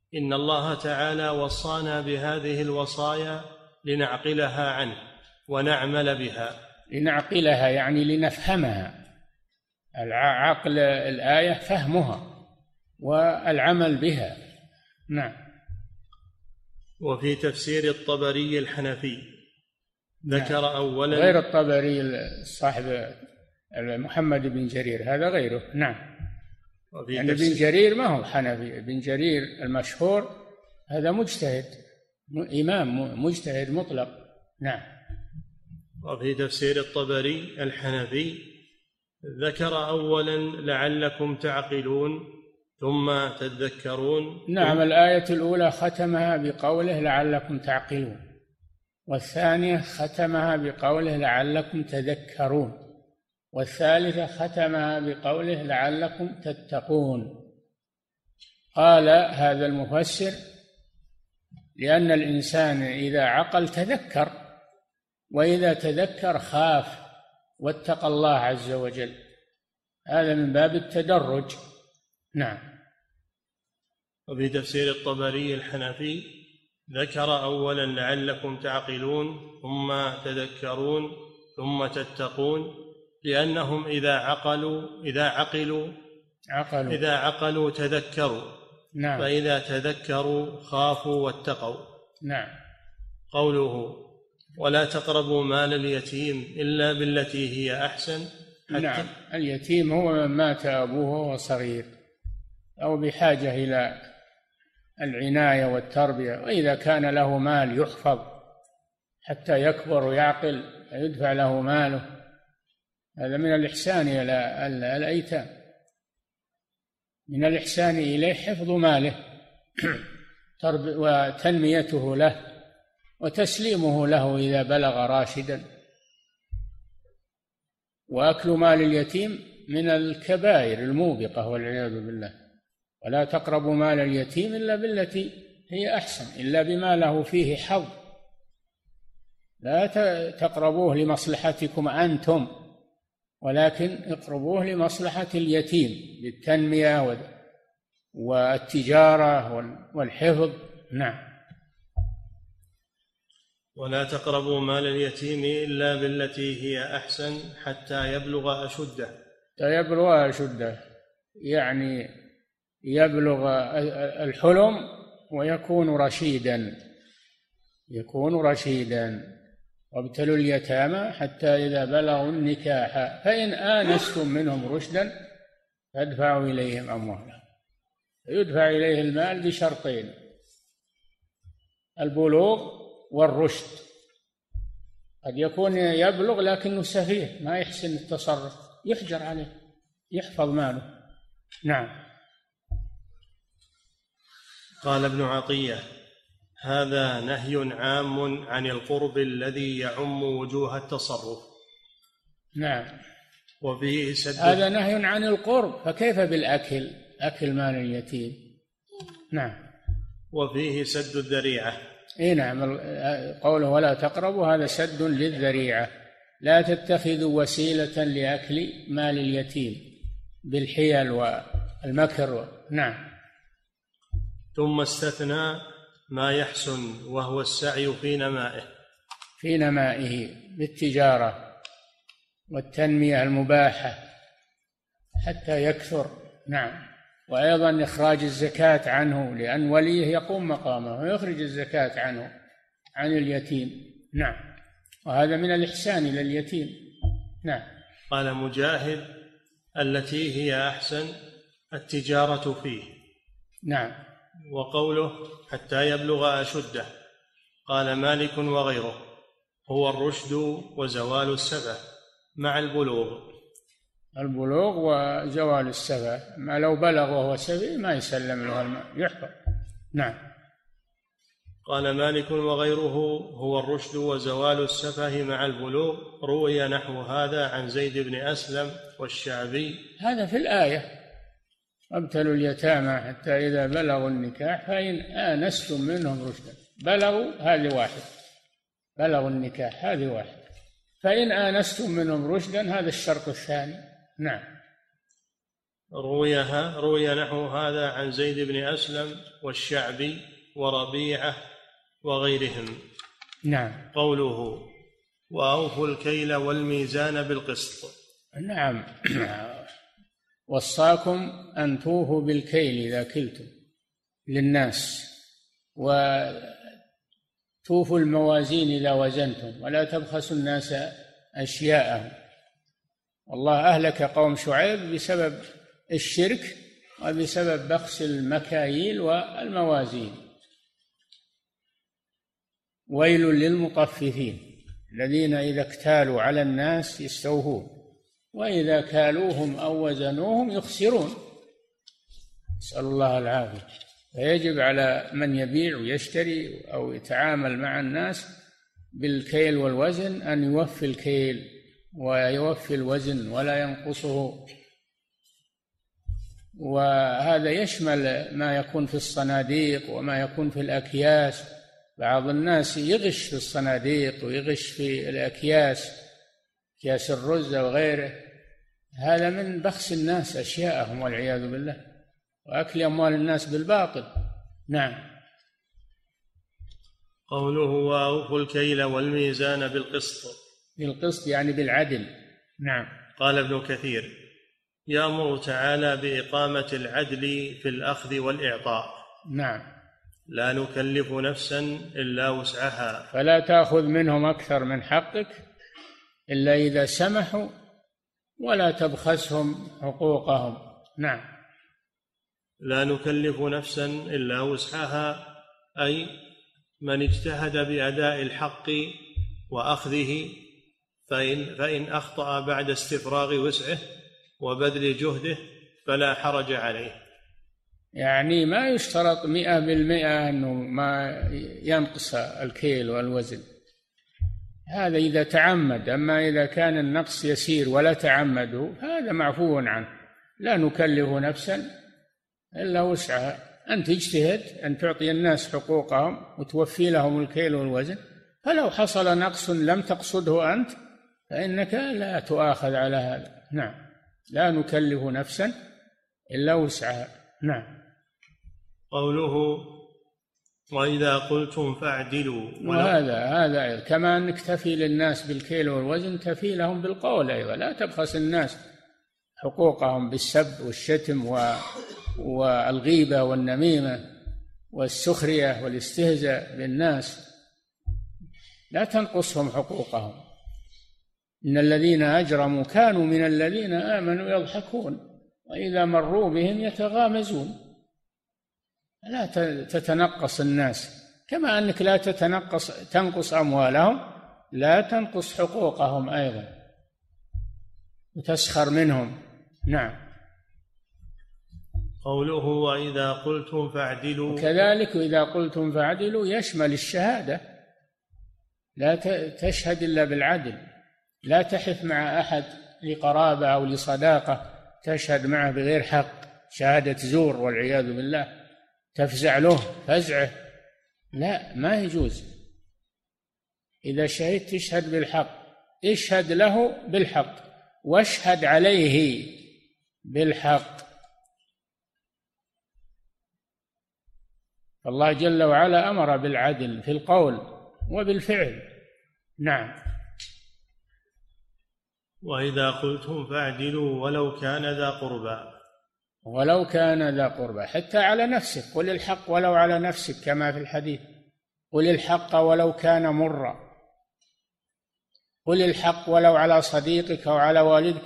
B: إن الله تعالى وصانا بهذه الوصايا لنعقلها عنه ونعمل بها.
C: لنعقلها يعني لنفهمها. عقل الآية فهمها والعمل بها. نعم.
B: وفي تفسير الطبري الحنفي ذكر أولا
C: غير الطبري صاحب محمد بن جرير، هذا غيره. نعم. يعني ابن جرير ما هو حنفي، ابن جرير المشهور هذا مجتهد، إمام مجتهد مطلق. نعم.
B: وفي تفسير الطبري الحنفي ذكر أولا لعلكم تعقلون ثم تذكرون.
C: نعم. الآية الأولى ختمها بقوله لعلكم تعقلون، والثانية ختمها بقوله لعلكم تذكرون، والثالثة ختمها بقوله لعلكم تتقون. قال هذا المفسر لأن الإنسان إذا عقل تذكر، وإذا تذكر خاف واتقى الله عز وجل، هذا من باب التدرج. نعم.
B: وفي تفسير الطبري الحنفي ذكر أولا لعلكم تعقلون ثم تذكرون ثم تتقون، لأنهم إذا عقلوا تذكروا.
C: نعم.
B: فإذا تذكروا خافوا واتقوا.
C: نعم.
B: قوله ولا تقربوا مال اليتيم إلا بالتي هي أحسن.
C: نعم. اليتيم هو من مات أبوه وهو صغير أو بحاجة إلى العناية والتربية، وإذا كان له مال يحفظ حتى يكبر ويعقل يدفع له ماله، هذا من الإحسان إلى الأيتام. من الإحسان إليه حفظ ماله وتنميته له وتسليمه له إذا بلغ راشدا. وأكل مال اليتيم من الكبائر الموبقة والعياذ بالله. ولا تقربوا مال اليتيم إلا بالتي هي أحسن، إلا بما له فيه حظ. لا تقربوه لمصلحتكم أنتم، ولكن اقربوه لمصلحة اليتيم للتنمية والتجارة والحفظ. نعم.
B: ولا تقربوا مال اليتيم إلا بالتي هي أحسن حتى يبلغ أشده. يعني يبلغ الحلم ويكون رشيدا. وابتلوا اليتامى حتى إذا بلغوا النكاح فإن آنستم منهم رشدا فادفعوا إليهم أموالهم. يدفع إليه المال بشرطين: البلوغ والرشد. قد يكون يبلغ لكنه سفيه ما يحسن التصرف، يحجر عليه، يحفظ ماله. نعم. قال ابن عطية: هذا نهي عام عن القرب الذي يعم وجوه التصرف.
C: نعم.
B: وفيه
C: هذا نهي عن القرب، فكيف بالأكل، أكل مال اليتيم؟ نعم.
B: وفيه سد الذريعة.
C: نعم. قوله ولا تقربوا هذا سد للذريعة. لا تتخذوا وسيلة لأكل مال اليتيم بالحيل والمكر. نعم.
B: ثم استثنى ما يحسن وهو السعي في
C: نمائه بالتجارة والتنمية المباحة حتى يكثر. نعم. وأيضا إخراج الزكاة عنه، لأن وليه يقوم مقامه ويخرج الزكاة عنه عن اليتيم. نعم. وهذا من الإحسان إلى اليتيم. نعم.
B: قال مجاهد: التي هي أحسن التجارة فيه.
C: نعم.
B: وقوله حتى يبلغ أشده، قال مالك وغيره: هو الرشد وزوال السفه مع البلوغ
C: وزوال السفه. ما لو بلغ وهو سفيه ما يسلم له المال، يحفظ. نعم.
B: قال مالك وغيره: هو الرشد وزوال السفه مع البلوغ. روي نحو هذا عن زيد بن أسلم والشعبي.
C: هذا في الآية: وابتلوا اليتامى حتى إذا بلغوا النكاح فإن آنستم منهم رشدا. بلغوا هذه واحد، بلغوا النكاح هذه واحد. فإن آنستم منهم رشدا هذا الشرط الثاني. نعم.
B: روي نحو هذا عن زيد بن أسلم والشعبي وربيعة وغيرهم.
C: نعم.
B: قوله وأوفوا الكيل والميزان بالقسط.
C: نعم. وصاكم أن توفوا بالكيل إذا كلتم للناس، وتوفوا الموازين إذا وزنتم، ولا تبخسوا الناس أشياءهم. والله أهلك قوم شعيب بسبب الشرك وبسبب بخس المكاييل والموازين. ويل للمطففين الذين إذا اكتالوا على الناس يستوفون وإذا كالوهم أو وزنوهم يخسرون، نسأل الله العافية. فيجب على من يبيع ويشتري أو يتعامل مع الناس بالكيل والوزن أن يوفي الكيل ويوفي الوزن ولا ينقصه. وهذا يشمل ما يكون في الصناديق وما يكون في الأكياس. بعض الناس يغش في الصناديق ويغش في الأكياس، أكياس الرز وغيره، هذا من بخس الناس أشياءهم والعياذ بالله، وأكل أموال الناس بالباطل. نعم.
B: قوله وأوفوا الكيل والميزان بالقسط.
C: بالقسط يعني بالعدل. نعم.
B: قال ابن كثير يأمر تعالى بإقامة العدل في الأخذ والإعطاء.
C: نعم.
B: لا نكلف نفسا إلا وسعها،
C: فلا تأخذ منهم أكثر من حقك إلا إذا سمحوا، ولا تبخسهم حقوقهم. نعم.
B: لا نكلف نفسا إلا وسعها، أي من اجتهد بأداء الحق وأخذه فإن أخطأ بعد استفراغ وسعه وبذل جهده فلا حرج عليه.
C: يعني ما يشترط 100% أنه ما ينقص الكيل والوزن، هذا إذا تعمد. أما إذا كان النقص يسير ولا تعمده هذا معفو عنه. لا نكلف نفسا إلا وسعها. أن تجتهد أن تعطي الناس حقوقهم وتوفي لهم الكيل والوزن، فلو حصل نقص لم تقصده أنت فإنك لا تؤاخذ على هذا. نعم. لا نكلف نفسا إلا وسعها. نعم.
B: قوله وإذا قلتم فاعدلوا.
C: وهذا كما أنك تفي للناس بالكيل والوزن تفي لهم بالقول أيضا. لا تبخس الناس حقوقهم بالسب والشتم والغيبة والنميمة والسخرية والاستهزاء بالناس، لا تنقصهم حقوقهم. إن الذين أجرموا كانوا من الذين آمنوا يضحكون وإذا مروا بهم يتغامزون. لا تتنقص الناس، كما أنك لا تنقص أموالهم لا تنقص حقوقهم أيضا وتسخر منهم. نعم.
B: قوله وإذا قلتم فاعدلوا.
C: وكذلك إذا قلتم فاعدلوا يشمل الشهادة. لا تشهد إلا بالعدل. لا تحف مع أحد لقرابة أو لصداقة تشهد معه بغير حق، شهادة زور والعياذ بالله، تفزع له فزعه، لا، ما يجوز. إذا شهدت تشهد بالحق، اشهد له بالحق واشهد عليه بالحق. الله جل وعلا أمر بالعدل في القول وبالفعل. نعم.
B: وإذا قلتم فاعدلوا ولو كان ذا قربى.
C: ولو كان ذا قربى، حتى على نفسك، قل الحق ولو على نفسك كما في الحديث، قل الحق ولو كان مرا، قل الحق ولو على صديقك أو على والدك،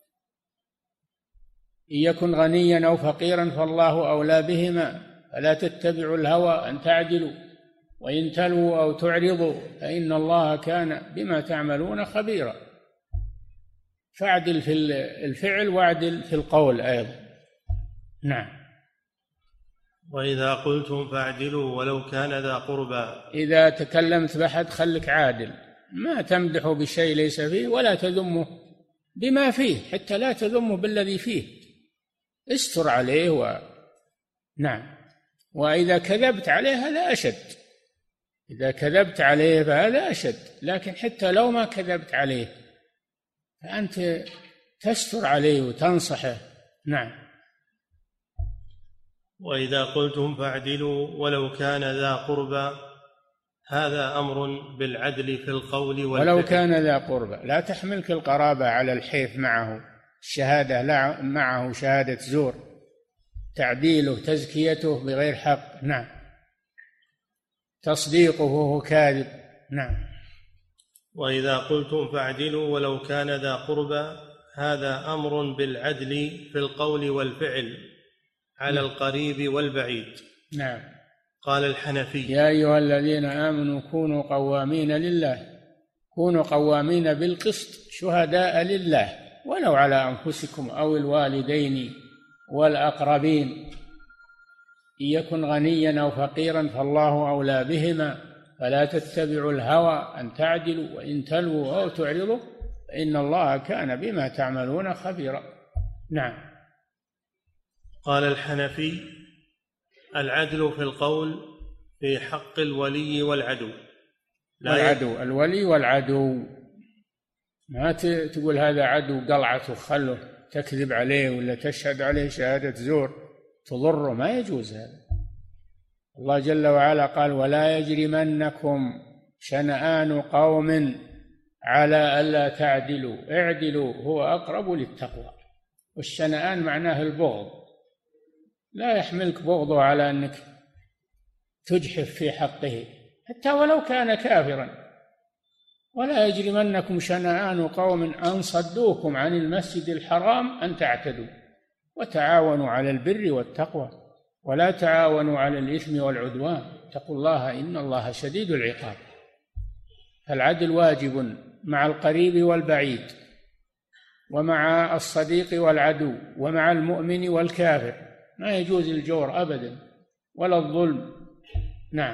C: إن يكن غنيا أو فقيرا فالله أولى بهما، فلا تتبعوا الهوى أن تعدلوا وإن تلووا أو تعرضوا فإن الله كان بما تعملون خبيرا. فاعدل في الفعل واعدل في القول أيضا. نعم.
B: وإذا قلتم فاعدلوا ولو كان ذا قربى.
C: إذا تكلمت بأحد خلك عادل، ما تمدحه بشيء ليس فيه ولا تذمه بما فيه، حتى لا تذمه بالذي فيه، استر عليه نعم. وإذا كذبت عليه هذا أشد، إذا كذبت عليه فهذا أشد، لكن حتى لو ما كذبت عليه فأنت تستر عليه وتنصحه. نعم.
B: وإذا قلتم فاعدلوا ولو كان ذا قربى، هذا أمر بالعدل في القول والفعل.
C: ولو كان ذا قربى، لا تحملك القرابة على الحيف معه، الشهادة لا معه شهادة زور، تعديله تزكيته بغير حق، نعم، تصديقه وهو كاذب، نعم.
B: وإذا قلتم فاعدلوا ولو كان ذا قربى، هذا أمر بالعدل في القول والفعل على القريب والبعيد.
C: نعم.
B: قال الحنفي:
C: يا أيها الذين آمنوا كونوا قوامين لله، كونوا قوامين بالقسط شهداء لله ولو على أنفسكم أو الوالدين والأقربين، إن يكن غنيا أو فقيرا فالله أولى بهما، فلا تتبعوا الهوى أن تعدلوا وإن تلووا أو تعرضوا فإن الله كان بما تعملون خبيرا. نعم.
B: قال الحنفي: العدل في القول في حق الولي والعدو.
C: الولي والعدو، ما تقول هذا عدو قلعته خله تكذب عليه ولا تشهد عليه شهادة زور تضره، ما يجوز هذا. الله جل وعلا قال: ولا يجرمنكم شنآن قوم على ألا تعدلوا اعدلوا هو أقرب للتقوى. والشنآن معناه البغض، لا يحملك بغضه على أنك تجحف في حقه حتى ولو كان كافرا. ولا يجرمنكم شنآن قوم أن صدوكم عن المسجد الحرام أن تعتدوا وتعاونوا على البر والتقوى ولا تعاونوا على الإثم والعدوان اتقوا الله إن الله شديد العقاب. فالعدل واجب مع القريب والبعيد ومع الصديق والعدو ومع المؤمن والكافر، ما يجوز الجور أبدا ولا الظلم. نعم.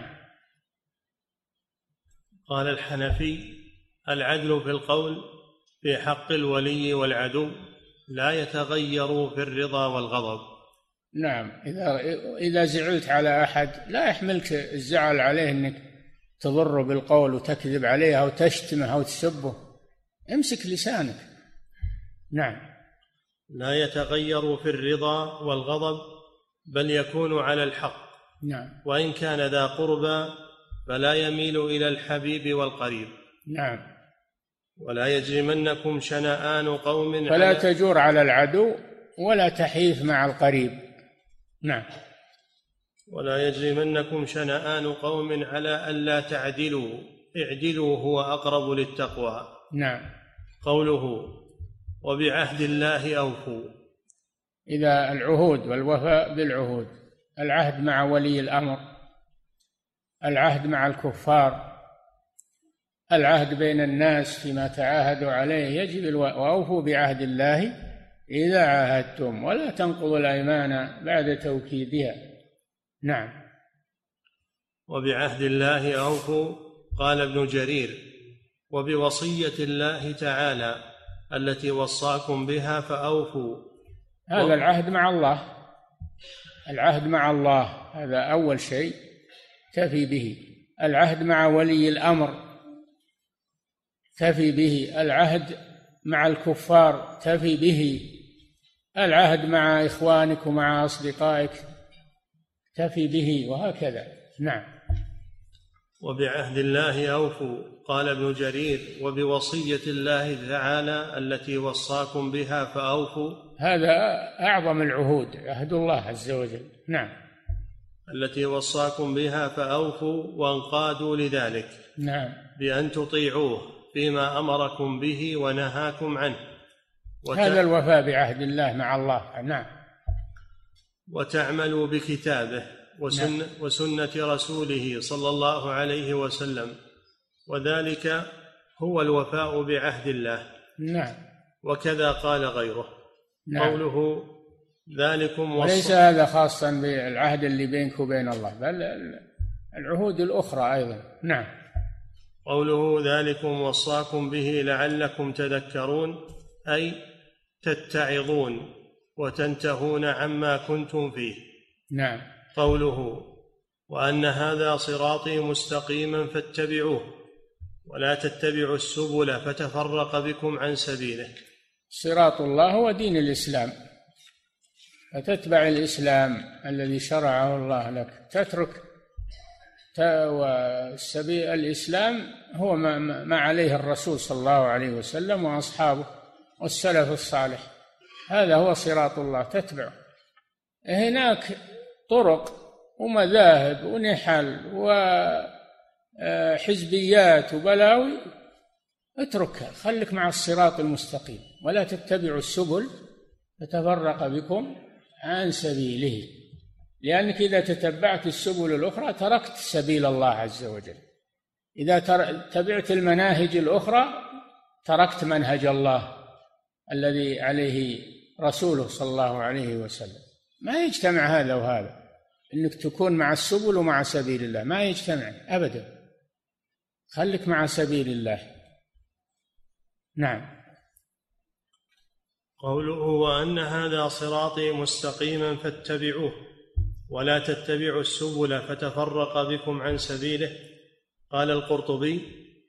B: قال الحنفي: العدل في القول في حق الولي والعدو لا يتغير في الرضا والغضب.
C: نعم. إذا زعلت على أحد لا يحملك الزعل عليه أنك تضره بالقول وتكذب عليه أو تشتمه أو تسبه، امسك لسانك. نعم.
B: لا يتغير في الرضا والغضب بل يكون على الحق.
C: نعم.
B: وإن كان ذا قربى فلا يميل إلى الحبيب والقريب.
C: نعم.
B: ولا يجرمنكم شنآن قوم
C: فلا تجور على العدو ولا تحيف مع القريب. نعم.
B: ولا يجرمنكم شنآن قوم على ألا تعدلوا اعدلوا هو أقرب للتقوى.
C: نعم.
B: قوله: وبعهد الله أوفوا.
C: إذا العهود والوفاء بالعهود، العهد مع ولي الأمر، العهد مع الكفار، العهد بين الناس فيما تعاهدوا عليه، يجب وأوفوا بعهد الله إذا عاهدتم ولا تنقضوا الأيمان بعد توكيدها. نعم.
B: وبعهد الله أوفوا. قال ابن جرير: وبوصية الله تعالى التي وصاكم بها فأوفوا.
C: هذا العهد مع الله، العهد مع الله هذا أول شيء تفي به. العهد مع ولي الأمر تفي به، العهد مع الكفار تفي به، العهد مع إخوانك ومع أصدقائك تفي به، وهكذا. نعم.
B: وبعهد الله أوفوا. قال ابن جرير: وبوصية الله تعالى التي وصاكم بها فأوفوا.
C: هذا أعظم العهود، عهد الله عز وجل. نعم.
B: التي وصاكم بها فأوفوا وانقادوا لذلك.
C: نعم.
B: بأن تطيعوه فيما أمركم به ونهاكم عنه.
C: هذا الوفاء بعهد الله مع الله. نعم.
B: وتعملوا بكتابه وسنة رسوله صلى الله عليه وسلم، وذلك هو الوفاء بعهد الله.
C: نعم.
B: وكذا قال غيره.
C: نعم.
B: قوله: ذلكم
C: وليس هذا خاصا بالعهد اللي بينك وبين الله، بل العهود الأخرى أيضا. نعم.
B: قوله: ذلكم وصاكم به لعلكم تذكرون، أي تتعظون وتنتهون عما كنتم فيه.
C: نعم.
B: قوله: وأن هذا صراطي مستقيما فاتبعوه ولا تتبعوا السبل فتفرق بكم عن سبيله.
C: صراط الله هو دين الإسلام، فتتبع الإسلام الذي شرعه الله لك، تترك والسبيل الإسلام هو ما عليه الرسول صلى الله عليه وسلم وأصحابه والسلف الصالح، هذا هو صراط الله تتبعه. هناك طرق ومذاهب ونحل وحزبيات وبلاوي، اتركها، خليك مع الصراط المستقيم، ولا تتبعوا السبل فتفرق بكم عن سبيله، لأنك إذا تتبعت السبل الأخرى تركت سبيل الله عز وجل. إذا تبعت المناهج الأخرى تركت منهج الله الذي عليه رسوله صلى الله عليه وسلم. ما يجتمع هذا وهذا، إنك تكون مع السبل ومع سبيل الله، ما يجتمع أبدا، خليك مع سبيل الله. نعم.
B: قوله وأن هذا صراطي مستقيما فاتبعوه ولا تتبعوا السبل فتفرق بكم عن سبيله. قال القرطبي: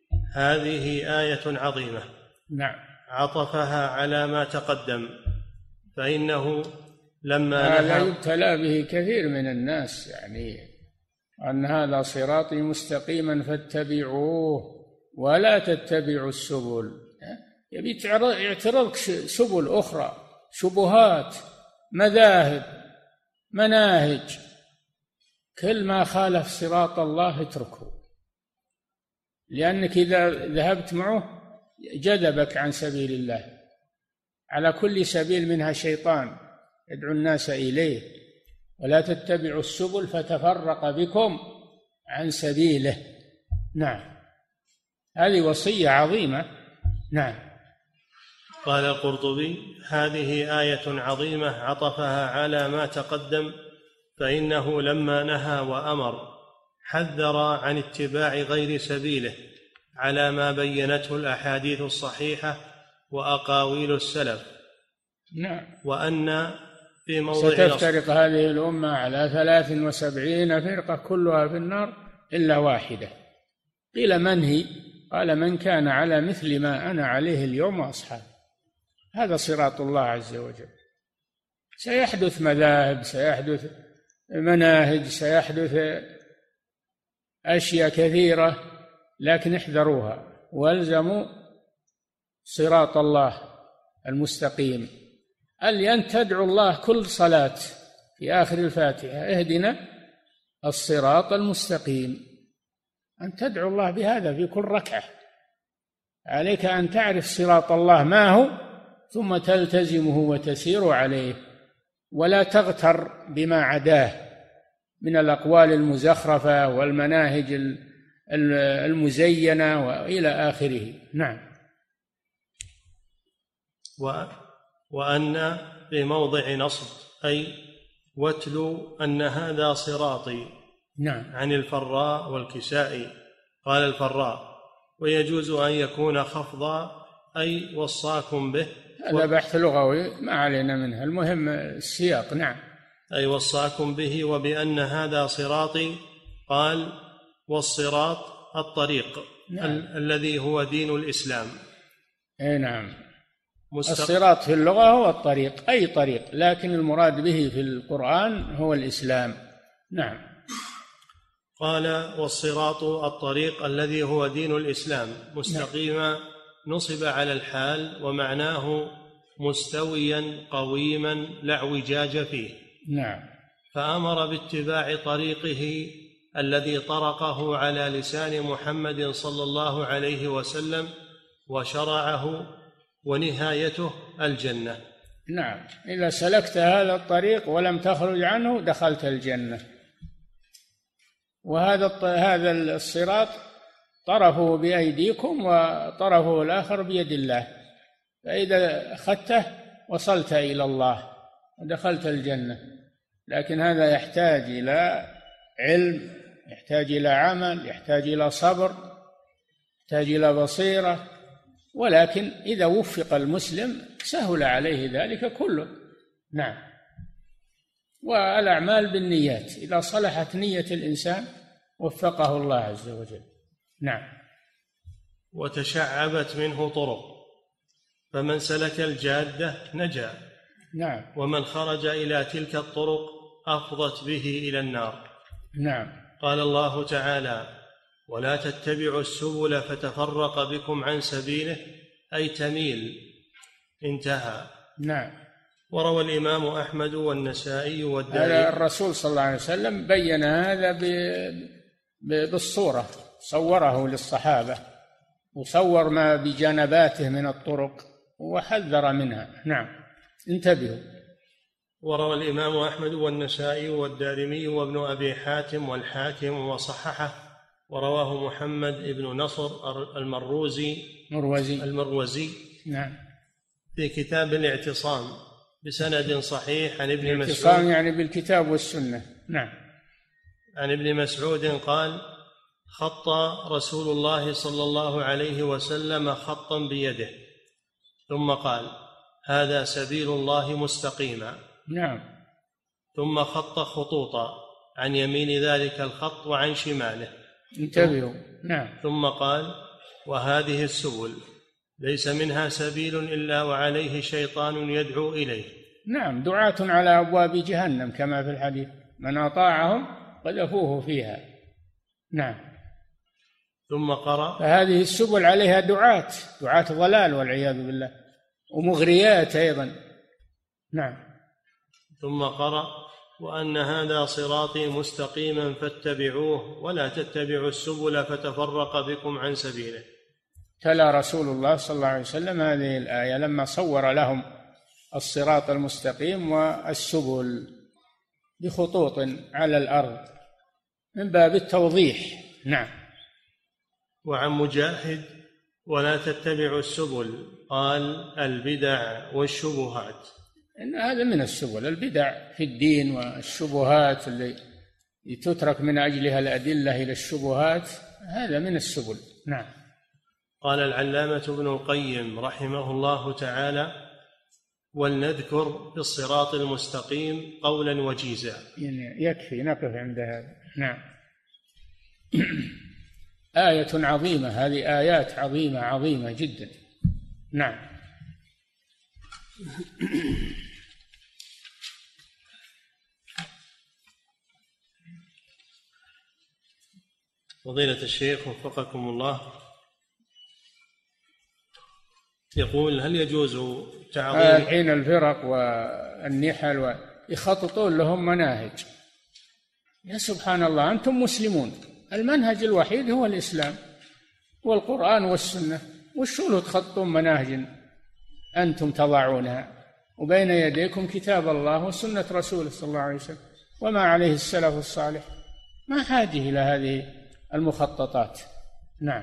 B: هذه آية عظيمة.
C: نعم.
B: عطفها على ما تقدم، فإنه لما
C: هذا يبتلى به كثير من الناس، يعني أن هذا صراطي مستقيما فاتبعوه ولا تتبعوا السبل، يبي يعترضك سبل أخرى، شبهات، مذاهب، مناهج، كل ما خالف صراط الله اتركه، لأنك إذا ذهبت معه جذبك عن سبيل الله. على كل سبيل منها شيطان يدعو الناس إليه، ولا تتبعوا السبل فتفرق بكم عن سبيله. نعم، هذه وصية عظيمة. نعم.
B: قال القرطبي: هذه آية عظيمة عطفها على ما تقدم، فإنه لما نهى وأمر حذر عن اتباع غير سبيله على ما بينته الأحاديث الصحيحة وأقاويل السلف.
C: نعم.
B: وأن في موضع
C: ستفترق هذه الأمة على 73 فرقة كلها في النار إلا واحدة. قيل من هي؟ قال: من كان على مثل ما أنا عليه اليوم وأصحابي. هذا صراط الله عز وجل. سيحدث مذاهب، سيحدث مناهج، سيحدث أشياء كثيرة، لكن احذروها والزموا صراط الله المستقيم. أن تدعو الله كل صلاة في آخر الفاتحة: اهدنا الصراط المستقيم، أن تدعو الله بهذا في كل ركعة. عليك أن تعرف صراط الله ما هو، ثم تلتزمه وتسير عليه، ولا تغتر بما عداه من الأقوال المزخرفة والمناهج المزينة وإلى آخره. نعم.
B: وأن في موضع نصب أي واتلوا أن هذا صراطي.
C: نعم.
B: عن الفراء والكسائي. قال الفراء: ويجوز أن يكون خفضا أي وصاكم به.
C: هذا بحث لغوي ما علينا منها، المهم السياق. نعم.
B: أي وصاكم به. وبأن هذا صراطي قال: والصراط الطريق. نعم. الذي هو دين الإسلام.
C: أي نعم. الصراط في اللغة هو الطريق، أي طريق، لكن المراد به في القرآن هو الإسلام. نعم.
B: قال: والصراط الطريق الذي هو دين الإسلام مستقيما نصب على الحال، ومعناه مستويا قويما لا اعوجاج فيه.
C: نعم.
B: فأمر باتباع طريقه الذي طرقه على لسان محمد صلى الله عليه وسلم وشرعه، ونهايته الجنة.
C: نعم. إذا سلكت هذا الطريق ولم تخرج عنه دخلت الجنة. وهذا الصراط طرفه بأيديكم وطرفه الآخر بيد الله، فإذا أخذته وصلت إلى الله ودخلت الجنة. لكن هذا يحتاج إلى علم، يحتاج إلى عمل، يحتاج إلى صبر، يحتاج إلى بصيرة، ولكن إذا وفق المسلم سهل عليه ذلك كله. نعم. والأعمال بالنيات، إذا صلحت نية الإنسان وفقه الله عز وجل. نعم.
B: وتشعبت منه طرق، فمن سلك الجادة نجا،
C: نعم.
B: ومن خرج إلى تلك الطرق أفضت به إلى النار.
C: نعم.
B: قال الله تعالى: ولا تتبعوا السبل فتفرق بكم عن سبيله، أي تميل. انتهى.
C: نعم.
B: وروى الإمام أحمد والنسائي والدارمي.
C: هذا الرسول صلى الله عليه وسلم بين هذا بالصورة، صوره للصحابة وصور ما بجانباته من الطرق وحذر منها. نعم. انتبهوا.
B: وروى الإمام أحمد والنسائي والدارمي وابن أبي حاتم والحاكم وصححه، ورواه محمد بن نصر المروزي
C: نعم.
B: في كتاب الاعتصام بسند صحيح عن ابن مسعود.
C: الاعتصام يعني بالكتاب والسنة. نعم.
B: عن ابن مسعود قال: خط رسول الله صلى الله عليه وسلم خطا بيده ثم قال: هذا سبيل الله مستقيما.
C: نعم.
B: ثم خط خطوطا عن يمين ذلك الخط وعن شماله.
C: انتبهوا. نعم.
B: ثم قال: وهذه السبل ليس منها سبيل إلا وعليه شيطان يدعو إليه.
C: نعم. دعاة على أبواب جهنم كما في الحديث، من أطاعهم قذفوه فيها. نعم.
B: ثم قرأ:
C: فهذه السبل عليها دعاة ضلال والعياذ بالله، ومغريات أيضا. نعم.
B: ثم قرأ: وأن هذا صراطي مستقيما فاتبعوه ولا تتبعوا السبل فتفرق بكم عن سبيله.
C: تلا رسول الله صلى الله عليه وسلم هذه الآية لما صور لهم الصراط المستقيم والسبل بخطوط على الأرض من باب التوضيح. نعم.
B: وعن مجاهد: ولا تتبعوا السبل، قال: البدع والشبهات.
C: إن هذا من السبل، البدع في الدين والشبهات اللي تترك من أجلها الأدلة إلى الشبهات، هذا من السبل. نعم.
B: قال العلامة ابن القيم رحمه الله تعالى: ولنذكر في الصراط المستقيم قولا وجيزا.
C: يعني يكفي نقف عند هذا. نعم. آية عظيمة، هذه آيات عظيمة جدا. نعم.
B: فضيلة الشيخ وفقكم الله، يقول: هل يجوز تعظيم
C: الحين الفرق والنحل يخططون لهم مناهج؟ يا سبحان الله، أنتم مسلمون، المنهج الوحيد هو الإسلام والقرآن والسنة، وشو تخططون مناهج أنتم تضعونها وبين يديكم كتاب الله وسنة رسوله صلى الله عليه وسلم وما عليه السلف الصالح، ما حاجة إلى هذه المخططات. نعم.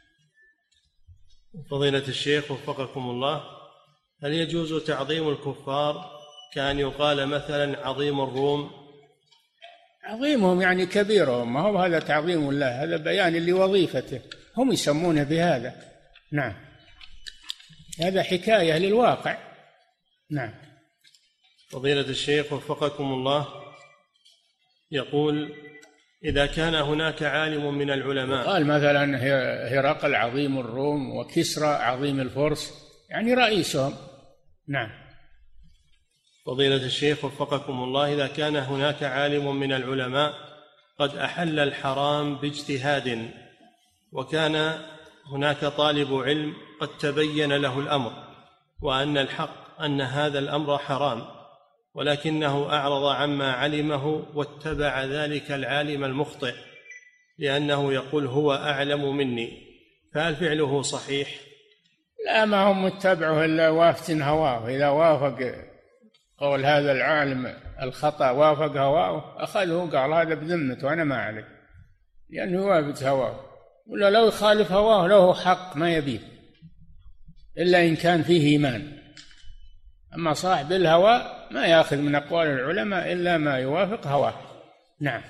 B: فضيلة الشيخ وفقكم الله، هل يجوز تعظيم الكفار كأن يقال مثلا عظيم الروم؟
C: عظيمهم يعني كبيرهم، ما هو هذا تعظيم الله، هذا بيان لوظيفته، هم يسمونه بهذا. نعم. هذا حكاية للواقع. نعم.
B: فضيلة الشيخ وفقكم الله، يقول: إذا كان هناك عالم من العلماء،
C: قال مثلا هرقل عظيم الروم وكسرى عظيم الفرس، يعني رئيسهم. نعم.
B: فضيلة الشيخ وفقكم الله، إذا كان هناك عالم من العلماء قد أحل الحرام باجتهاد، وكان هناك طالب علم قد تبين له الأمر وأن الحق أن هذا الأمر حرام، ولكنه أعرض عما علمه واتبع ذلك العالم المخطئ لأنه يقول هو أعلم مني، فهل فعله صحيح؟
C: لا، ما هم متبعه إلا وافت هواه، إذا وافق قول هذا العالم الخطأ وافق هواه أخذه قال هذا بذمته أنا ما عليه، لأنه وافت هواه، ولا لو يخالف هواه له حق ما يبيه إلا إن كان فيه إيمان. أما صاحب الهوى ما يأخذ من أقوال العلماء إلا ما يوافق هواه. نعم.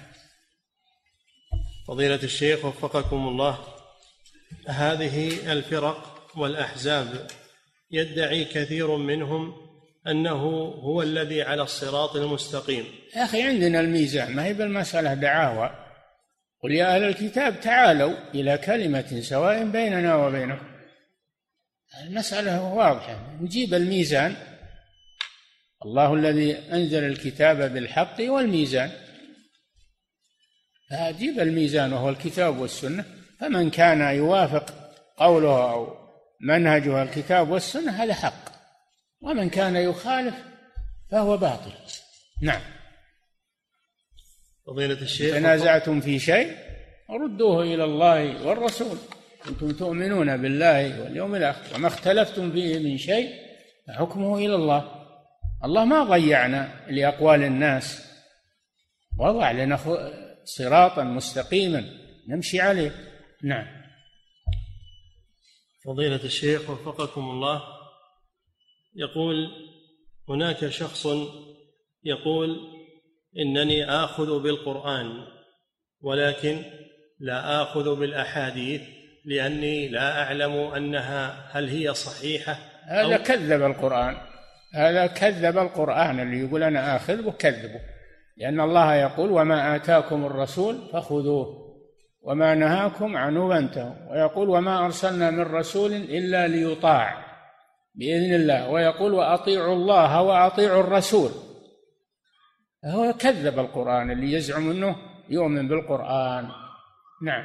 B: فضيلة الشيخ وفقكم الله، هذه الفرق والأحزاب يدعي كثير منهم أنه هو الذي على الصراط المستقيم.
C: يا أخي عندنا الميزان، ما هي بالمسألة دعاوى. قل يا أهل الكتاب تعالوا إلى كلمة سواء بيننا وبينكم، المسألة واضحة، نجيب الميزان الله الذي أنزل الكتاب بالحق والميزان، فأجيب الميزان وهو الكتاب والسنة، فمن كان يوافق قوله أو منهجه الكتاب والسنة هذا حق، ومن كان يخالف فهو باطل. نعم.
B: فضيلة الشيخ،
C: تنازعتم في شيء ردوه إلى الله والرسول كنتم تؤمنون بالله واليوم الآخر، وما اختلفتم فيه من شيء فحكمه إلى الله. الله ما ضيعنا لأقوال الناس، وضع لنا صراطا مستقيما نمشي عليه. نعم.
B: فضيلة الشيخ وفقكم الله، يقول هناك شخص يقول إنني آخذ بالقرآن ولكن لا آخذ بالأحاديث لأني لا أعلم أنها هل هي صحيحة.
C: هذا كذب القرآن، هذا كذب القرآن اللي يقول أنا آخذ وكذبه، لأن الله يقول وما آتاكم الرسول فخذوه وما نهاكم عنه فانتهوا، ويقول وما أرسلنا من رسول إلا ليطاع بإذن الله، ويقول وأطيعوا الله وأطيعوا الرسول. هو كذب القرآن اللي يزعم أنه يؤمن بالقرآن. نعم.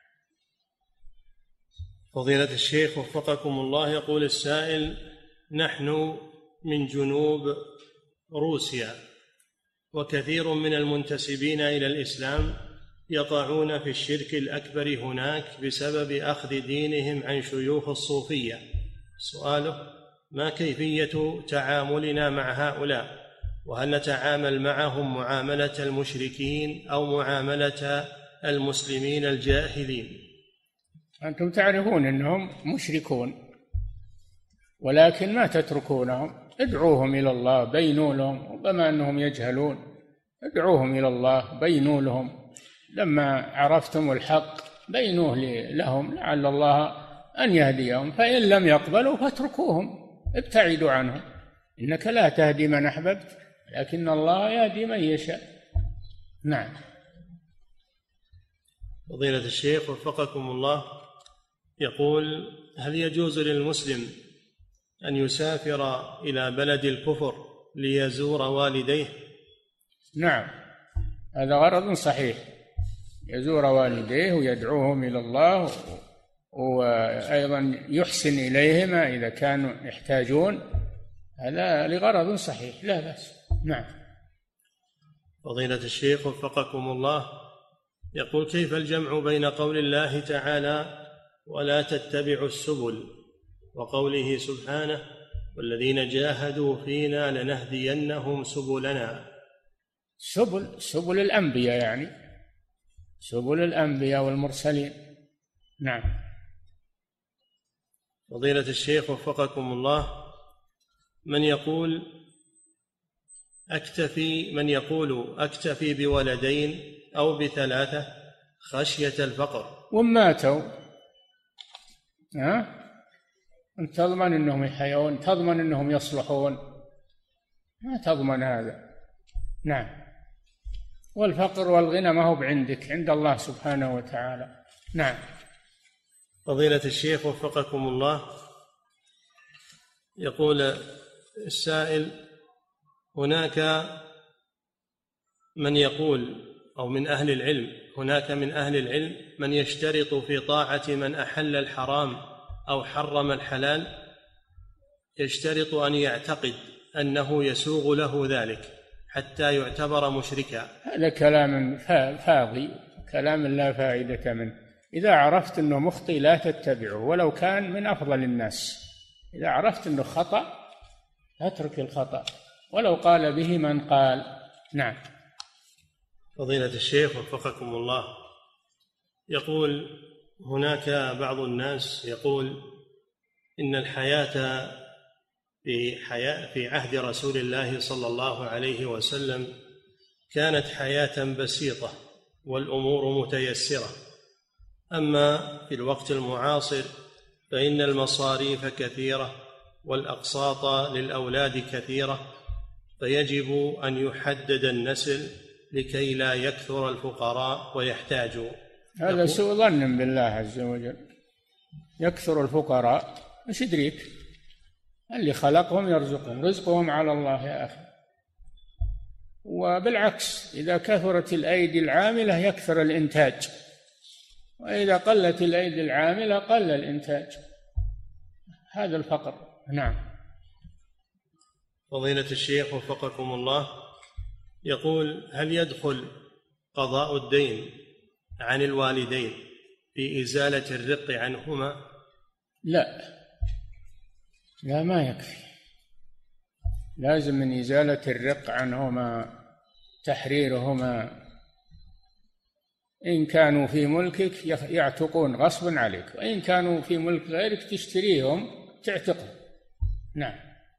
B: فضيلة الشيخ وفقكم الله، يقول السائل نحن من جنوب روسيا، وكثير من المنتسبين إلى الإسلام يقعون في الشرك الأكبر هناك بسبب أخذ دينهم عن شيوخ الصوفية. سؤاله ما كيفية تعاملنا مع هؤلاء، وهل نتعامل معهم معاملة المشركين أو معاملة المسلمين الجاهلين؟
C: أنتم تعرفون أنهم مشركون، ولكن ما تتركونهم، ادعوهم إلى الله، بينوا لهم، ربما أنهم يجهلون، ادعوهم إلى الله، بينوا لهم، لما عرفتم الحق بينوه لهم لعل الله أن يهديهم، فإن لم يقبلوا فاتركوهم، ابتعدوا عنهم، إنك لا تهدي من أحببت لكن الله يهدي من يشاء. نعم.
B: فضيلة الشيخ وفقكم الله، يقول هل يجوز للمسلم أن يسافر إلى بلد الكفر ليزور والديه؟
C: نعم، هذا غرض صحيح، يزور والديه ويدعوهم إلى الله، وأيضا يحسن إليهما إذا كانوا يحتاجون، هذا لغرض صحيح لا بأس. نعم.
B: فضيلة الشيخ وفقكم الله، يقول كيف الجمع بين قول الله تعالى ولا تتبعوا السبل وقوله سبحانه والذين جاهدوا فينا لنهدينهم سبلنا؟
C: سبل الأنبياء، يعني سبل الأنبياء والمرسلين. نعم.
B: فضيلة الشيخ وفقكم الله، من يقول أكتفي بولدين أو بثلاثة خشية الفقر
C: وماتوا، أنت تضمن أنهم يحيون؟ تضمن أنهم يصلحون؟ ما تضمن هذا. نعم. والفقر والغنى ما هو بعندك، عند الله سبحانه وتعالى. نعم.
B: فضيلة الشيخ وفقكم الله، يقول السائل هناك من يقول أو من أهل العلم، هناك من أهل العلم من يشترط في طاعة من أحل الحرام أو حرم الحلال، يشترط أن يعتقد أنه يسوغ له ذلك حتى يعتبر مشركا.
C: هذا كلام فاضي، كلام لا فائدة منه. إذا عرفت أنه مخطئ لا تتبعه ولو كان من أفضل الناس، إذا عرفت أنه خطأ اترك الخطأ ولو قال به من قال. نعم.
B: فضيلة الشيخ وفقكم الله، يقول هناك بعض الناس يقول إن الحياة في عهد رسول الله صلى الله عليه وسلم كانت حياة بسيطة والأمور متيسرة، أما في الوقت المعاصر فإن المصاريف كثيرة والأقساط للأولاد كثيرة، فيجب أن يحدد النسل لكي لا يكثر الفقراء ويحتاجوا.
C: هذا سوء ظن بالله عز وجل، يكثر الفقراء، ايش يدريك؟ اللي خلقهم يرزقهم، رزقهم على الله يا أخي. وبالعكس إذا كثرت الأيدي العاملة يكثر الإنتاج، وإذا قلت الأيدي العاملة قل الإنتاج. هذا الفقر. نعم.
B: فضيلة الشيخ وفقكم الله، يقول: هل يدخل قضاء الدين عن الوالدين في إزالة الرق عنهما؟
C: لا، ما يكفي، لازم من إزالة الرق عنهما تحريرهما. إن كانوا في ملكك يعتقون غصبا عليك، وإن كانوا في ملك غيرك تشتريهم تعتقهم. نعم.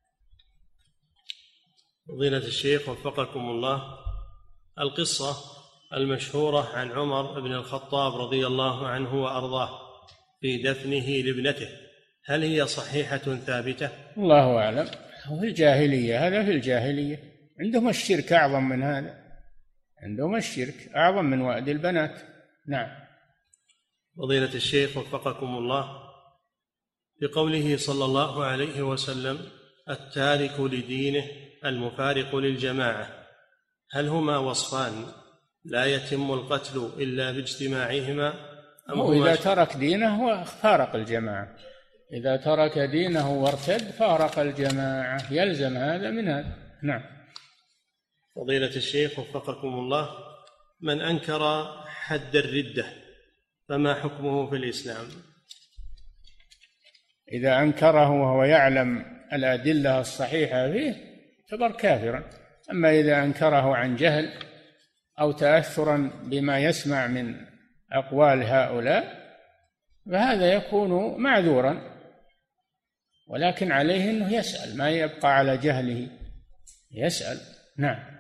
B: فضيلة الشيخ وفقكم الله، القصة المشهورة عن عمر بن الخطاب رضي الله عنه وأرضاه في دفنه لابنته، هل هي صحيحة ثابتة؟
C: الله أعلم. في الجاهلية، هذا في الجاهلية عندهم الشرك أعظم من هذا، عندهم الشرك أعظم من وأد البنات. نعم.
B: فضيلة الشيخ وفقكم الله، بقوله صلى الله عليه وسلم: التارك لدينه المفارق للجماعة، هل هما وصفان لا يتم القتل إلا باجتماعهما، أم هما
C: إذا ترك دينه فارق الجماعة، إذا ترك دينه وارتد فارق الجماعة، يلزم هذا من هذا. نعم.
B: فضيلة الشيخ وفقكم الله، من أنكر حد الردة فما حكمه في الإسلام؟
C: إذا أنكره وهو يعلم الأدلة الصحيحة فيه يعتبر كافرا. أما إذا أنكره عن جهل أو تأثرا بما يسمع من أقوال هؤلاء فهذا يكون معذورا، ولكن عليه أنه يسأل، ما يبقى على جهله، يسأل. نعم.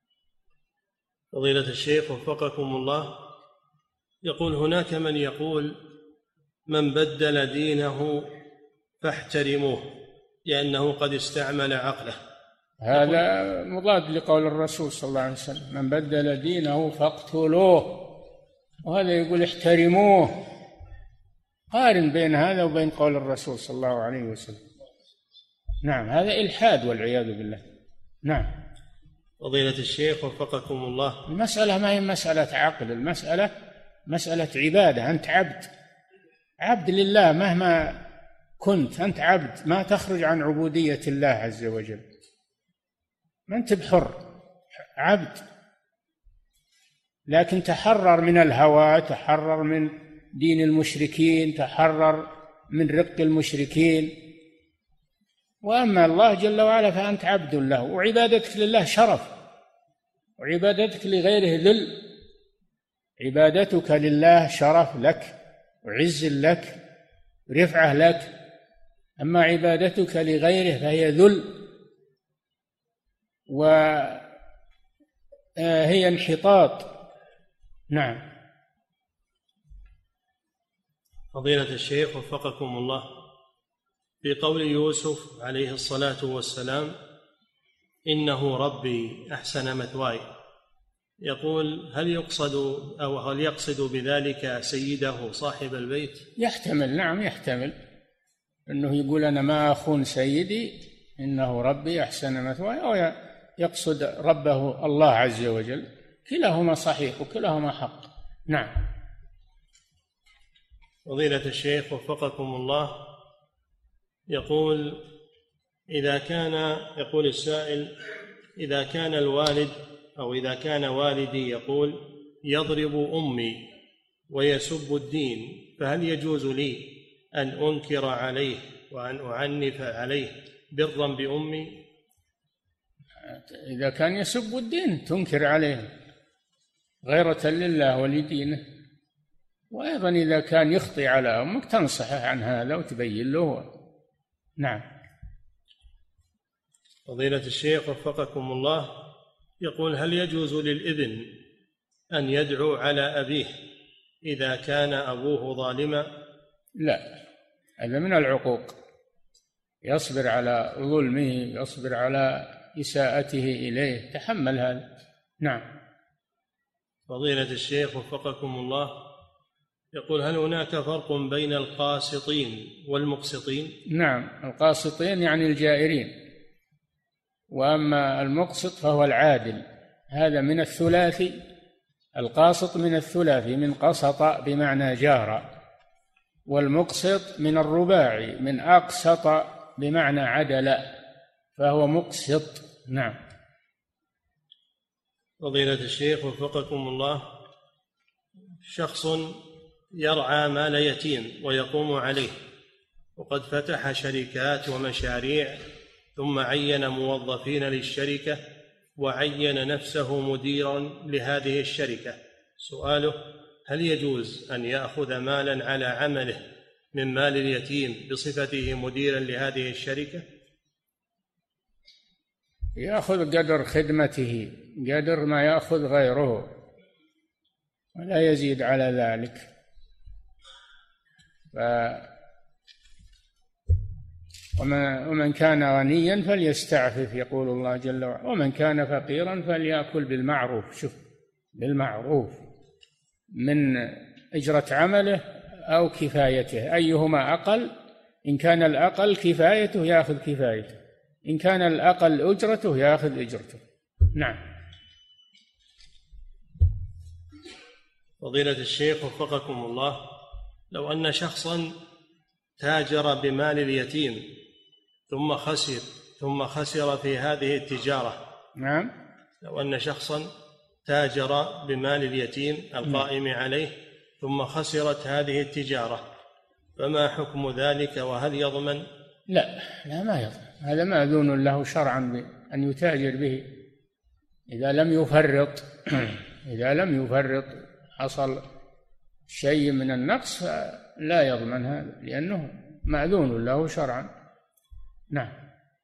B: فضيلة الشيخ وفقكم الله، يقول: هناك من يقول: من بدل دينه فاحترموه لأنه قد استعمل عقله.
C: هذا مضاد لقول الرسول صلى الله عليه وسلم: من بدل دينه فاقتلوه، وهذا يقول احترموه. قارن بين هذا وبين قول الرسول صلى الله عليه وسلم. نعم، هذا إلحاد والعياذ بالله. نعم.
B: فضيلة الشيخ وفقكم الله،
C: المسألة ما هي مسألة عقل، المسألة مسألة عبادة. أنت عبد لله مهما كنت، أنت عبد، ما تخرج عن عبودية الله عز وجل، ما أنت بحر، عبد. لكن تحرر من الهوى، تحرر من دين المشركين، تحرر من رق المشركين. وأما الله جل وعلا فأنت عبد له، وعبادتك لله شرف، وعبادتك لغيره ذل. عبادتك لله شرف لك وعز لك ورفعة لك، أما عبادتك لغيره فهي ذل وهي انحطاط. نعم.
B: فضيلة الشيخ وفقكم الله، في قول يوسف عليه الصلاة والسلام: إنه ربي أحسن مثواي، يقول: هل يقصد بذلك سيده صاحب البيت؟
C: يحتمل، نعم يحتمل أنه يقول أنا ما أخون سيدي، إنه ربي أحسن مثواي، أو يقصد ربه الله عز وجل. كلاهما صحيح وكلاهما حق. نعم.
B: فضيلة الشيخ وفقكم الله، يقول السائل: إذا كان الوالد أو إذا كان والدي يقول يضرب أمي ويسب الدين، فهل يجوز لي أن أنكر عليه وأن أعنف عليه برا بأمي؟
C: إذا كان يسب الدين تنكر عليه غيرة لله ولدينه، وأيضا إذا كان يخطي على أمك تنصحه عن هذا وتبين له. نعم.
B: فضيلة الشيخ وفقكم الله، يقول: هل يجوز للابن أن يدعو على أبيه إذا كان أبوه ظالما؟
C: لا، هذا من العقوق، يصبر على ظلمه، يصبر على إساءته إليه، تحمل هذا. نعم.
B: فضيلة الشيخ وفقكم الله، يقول: هل هناك فرق بين القاسطين والمقسطين؟
C: نعم، القاسطين يعني الجائرين، وأما المقسط فهو العادل. هذا من الثلاثي، القاسط من الثلاثي من قسط بمعنى جار، والمقسط من الرباعي من أقسط بمعنى عدل، فهو مقسط. نعم.
B: فضيلة الشيخ وفقكم الله، شخص يرعى مال يتيم ويقوم عليه، وقد فتح شركات ومشاريع، ثم عين موظفين للشركة وعين نفسه مديرا لهذه الشركة. سؤاله: هل يجوز أن يأخذ مالا على عمله من مال اليتيم بصفته مديرا لهذه الشركة؟
C: يأخذ قدر خدمته، قدر ما يأخذ غيره، ولا يزيد على ذلك. ومن كان غنيا فليستعفف، يقول الله جل وعلا، ومن كان فقيرا فليأكل بالمعروف. شوف، بالمعروف من أجرة عمله أو كفايته، أيهما أقل. إن كان الأقل كفايته يأخذ كفايته، إن كان الأقل أجرته يأخذ أجرته. نعم.
B: فضيلة الشيخ وفقكم الله، لو أن شخصا تاجر بمال اليتيم ثم خسر في هذه التجارة.
C: نعم.
B: لو أن شخصا تاجر بمال اليتيم القائم عليه ثم خسرت هذه التجارة، فما حكم ذلك، وهل يضمن؟
C: لا ما يضمن، هذا مأذون له شرعا بأن يتاجر به إذا لم يفرط حصل شيء من النقص لا يضمن هذا، لأنه مأذون له شرعا. نعم.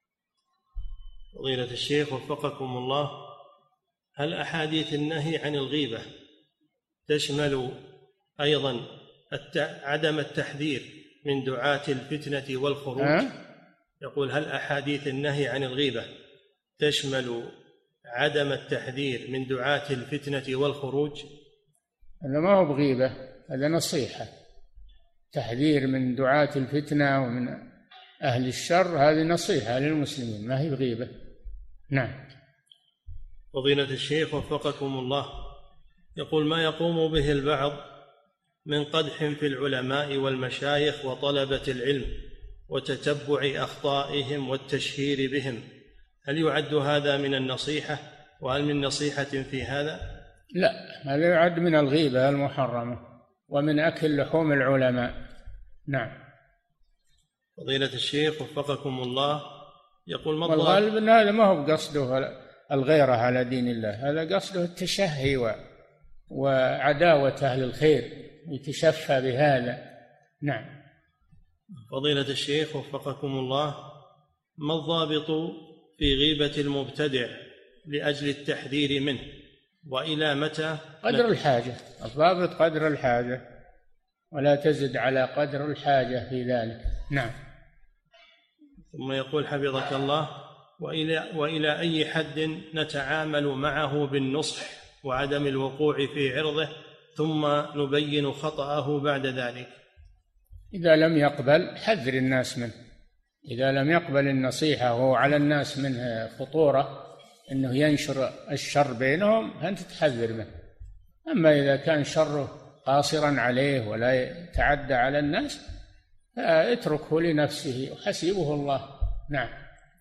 B: فضيلة الشيخ وفقكم الله، هل أحاديث النهي عن الغيبة تشمل أيضا عدم التحذير من دعاة الفتنة والخروج؟ يقول: هل أحاديث النهي عن الغيبة تشمل عدم التحذير من دعاة الفتنة والخروج؟
C: هذا ما هو بغيبة، هذا نصيحة. تحذير من دعاة الفتنة ومن أهل الشر هذه نصيحة للمسلمين، ما هي بغيبة. نعم.
B: فضيلة الشيخ وفقكم الله، يقول: ما يقوم به البعض من قدح في العلماء والمشايخ وطلبة العلم وتتبع أخطائهم والتشهير بهم، هل يعد هذا من النصيحة؟ وهل من نصيحة في هذا؟
C: لا، هذا يعد من الغيبة المحرمة ومن أكل لحوم العلماء. نعم.
B: فضيلة الشيخ وفقكم الله، يقول:
C: والغالب أن هذا ما هو قصده الغيرة على دين الله، هذا قصده التشهي وعداوة أهل الخير، يتشفى بهذا. نعم.
B: فضيلة الشيخ وفقكم الله، ما الضابط في غيبة المبتدع لأجل التحذير منه، وإلى متى؟
C: قدر الحاجة، الضابط قدر الحاجة، ولا تزد على قدر الحاجة في ذلك. نعم.
B: ثم يقول حفظك الله: وإلى أي حد نتعامل معه بالنصح وعدم الوقوع في عرضه، ثم نبين خطأه بعد ذلك؟
C: إذا لم يقبل حذر الناس منه، إذا لم يقبل النصيحة وهو على الناس منه خطورة أنه ينشر الشر بينهم، فأنت تحذر منه. أما إذا كان شره قاصرا عليه ولا يتعدى على الناس فاتركه لنفسه وحسيبه الله. نعم.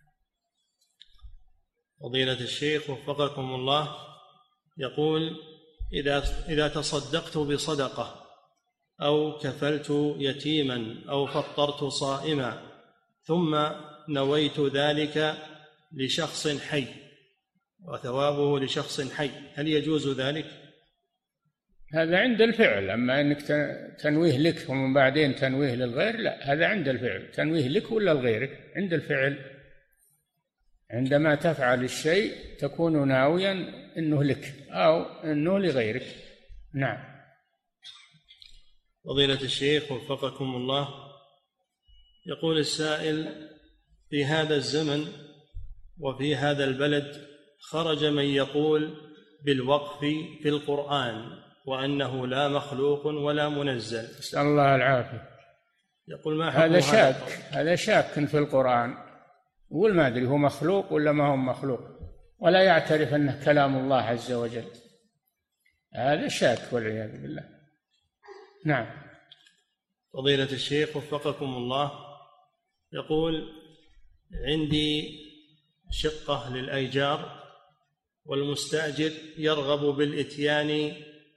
B: فضيلة الشيخ وفقكم الله، يقول: إذا تصدقت بصدقة أو كفلت يتيما أو فطرت صائما ثم نويت ذلك لشخص حي وثوابه لشخص حي، هل يجوز ذلك؟
C: هذا عند الفعل، أما أنك تنويه لك ومن بعدين تنويه للغير، لا، هذا عند الفعل. تنويه لك ولا لغيرك؟ عند الفعل. عندما تفعل الشيء تكون ناويا أنه لك أو أنه لغيرك. نعم.
B: فضيلة الشيخ وفقكم الله، يقول السائل: في هذا الزمن وفي هذا البلد خرج من يقول بالوقف في القرآن وأنه لا مخلوق ولا منزل.
C: نسأل الله العافية.
B: يقول ما حكم
C: هذا شاك في القرآن، يقول ما أدري هو مخلوق ولا ما هو مخلوق، ولا يعترف أنه كلام الله عز وجل. هذا شاك والعياذ بالله. نعم.
B: فضيلة الشيخ وفقكم الله، يقول عندي شقة للأيجار، والمستأجر يرغب بالإتيان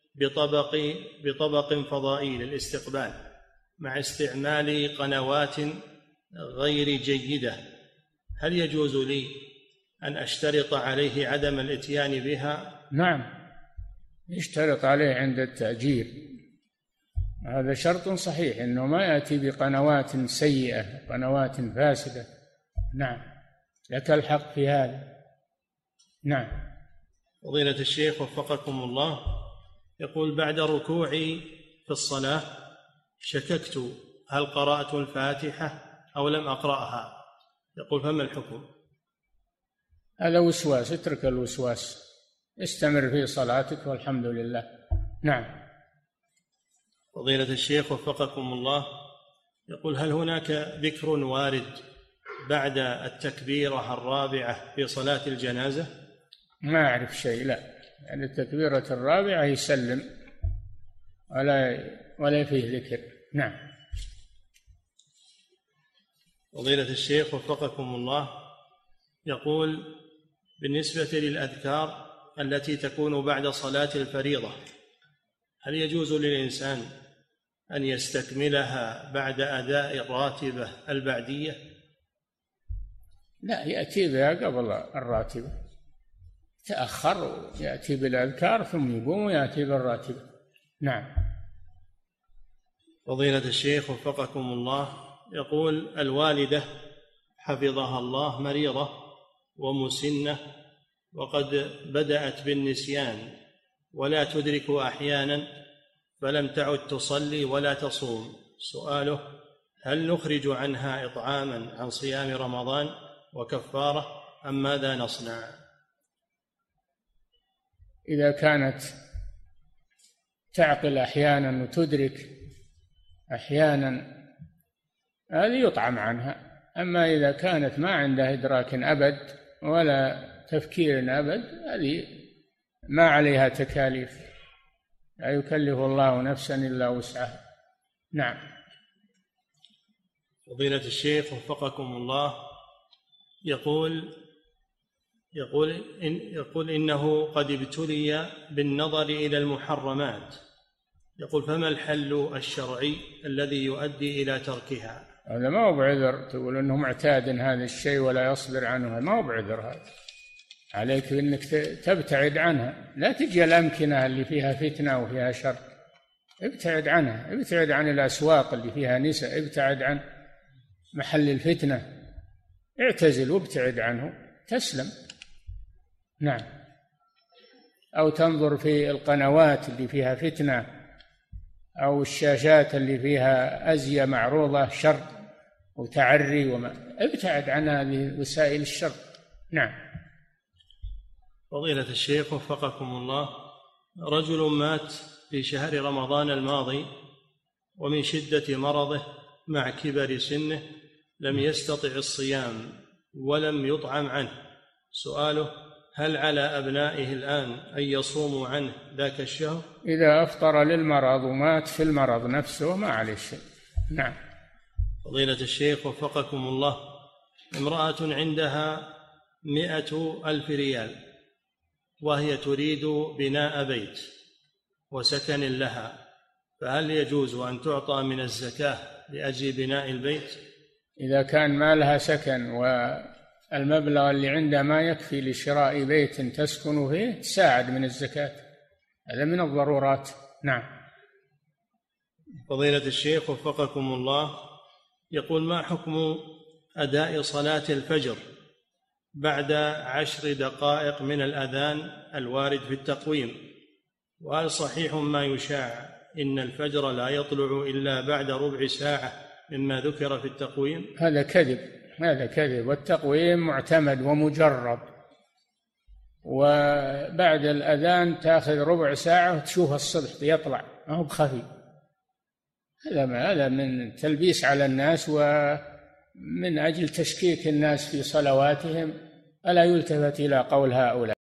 B: بطبق فضائي للاستقبال مع استعمال قنوات غير جيدة، هل يجوز لي أن أشترط عليه عدم الإتيان بها؟
C: نعم، يشترط عليه عند التأجير، هذا شرط صحيح، أنه ما يأتي بقنوات سيئة، قنوات فاسدة. نعم، لك الحق في هذا. نعم.
B: فضيلة الشيخ وفقكم الله، يقول بعد ركوعي في الصلاة شككت هل قرأت الفاتحة أو لم أقرأها، يقول فما الحكم؟
C: هذا وسواس، اترك الوسواس، استمر في صلاتك والحمد لله. نعم.
B: فضيلة الشيخ وفقكم الله، يقول هل هناك ذكر وارد بعد التكبيرة الرابعة في صلاة الجنازة؟
C: ما أعرف شيء، لا، يعني التكبيرة الرابعة يسلم ولا فيه ذكر. نعم.
B: فضيلة الشيخ وفقكم الله، يقول بالنسبة للأذكار التي تكون بعد صلاة الفريضة، هل يجوز للإنسان أن يستكملها بعد أداء الراتبة البعدية؟
C: لا، يأتي بها قبل الراتبة، تأخر يأتي بالأذكار ثم يقوم ويأتي بالراتبة. نعم.
B: فضيلة الشيخ وفقكم الله، يقول الوالدة حفظها الله مريضة ومسنة، وقد بدأت بالنسيان ولا تدرك أحيانا، فلم تعد تصلي ولا تصوم. سؤاله هل نخرج عنها إطعاما عن صيام رمضان وكفارة أم ماذا نصنع؟
C: إذا كانت تعقل أحيانا وتدرك أحيانا هذه يطعم عنها، أما إذا كانت ما عندها إدراك أبد ولا تفكير أبد هذه ما عليها تكاليف، لا يكلف الله نفسا إلا وسعها. نعم.
B: فضيلة الشيخ وفقكم الله، يقول إنه قد ابتلي بالنظر إلى المحرمات، يقول فما الحل الشرعي الذي يؤدي إلى تركها؟
C: هذا ما هو بعذر، تقول أنه معتاد هذا الشيء ولا يصبر عنه، ما هو بعذر، هذا عليك أنك تبتعد عنها، لا تجي الأمكنة اللي فيها فتنة وفيها شر، ابتعد عنها، ابتعد عن الأسواق اللي فيها نساء، ابتعد عن محل الفتنة، اعتزل وابتعد عنه تسلم. نعم. أو تنظر في القنوات اللي فيها فتنة أو الشاشات اللي فيها أزياء معروضة شر وتعري ابتعد عن هذه وسائل الشر. نعم.
B: فضيلة الشيخ وفقكم الله، رجل مات في شهر رمضان الماضي ومن شدة مرضه مع كبر سنه لم يستطع الصيام ولم يطعم عنه. سؤاله هل على أبنائه الآن أن يصوموا عنه ذاك الشهر؟
C: إذا أفطر للمرض ومات في المرض نفسه ما عليه شيء. نعم.
B: فضيلة الشيخ وفقكم الله، امرأة عندها 100,000 ريال وهي تريد بناء بيت وسكن لها، فهل يجوز أن تعطى من الزكاة لأجل بناء البيت؟
C: إذا كان ما لها سكن والمبلغ اللي عندها ما يكفي لشراء بيت تسكن فيه تساعد من الزكاة، هذا من الضرورات. نعم.
B: فضيلة الشيخ وفقكم الله، يقول ما حكم أداء صلاة الفجر بعد 10 دقائق من الأذان الوارد في التقويم، وهل صحيح ما يشاع إن الفجر لا يطلع إلا بعد ربع ساعة مما ذكر في التقويم؟
C: هذا كذب، هذا كذب، والتقويم معتمد ومجرب، وبعد الأذان تأخذ ربع ساعة وتشوف الصبح يطلع، ما هو بخفي. هذا من تلبيس على الناس ومن أجل تشكيك الناس في صلواتهم، ألا يلتفت إلى قول هؤلاء.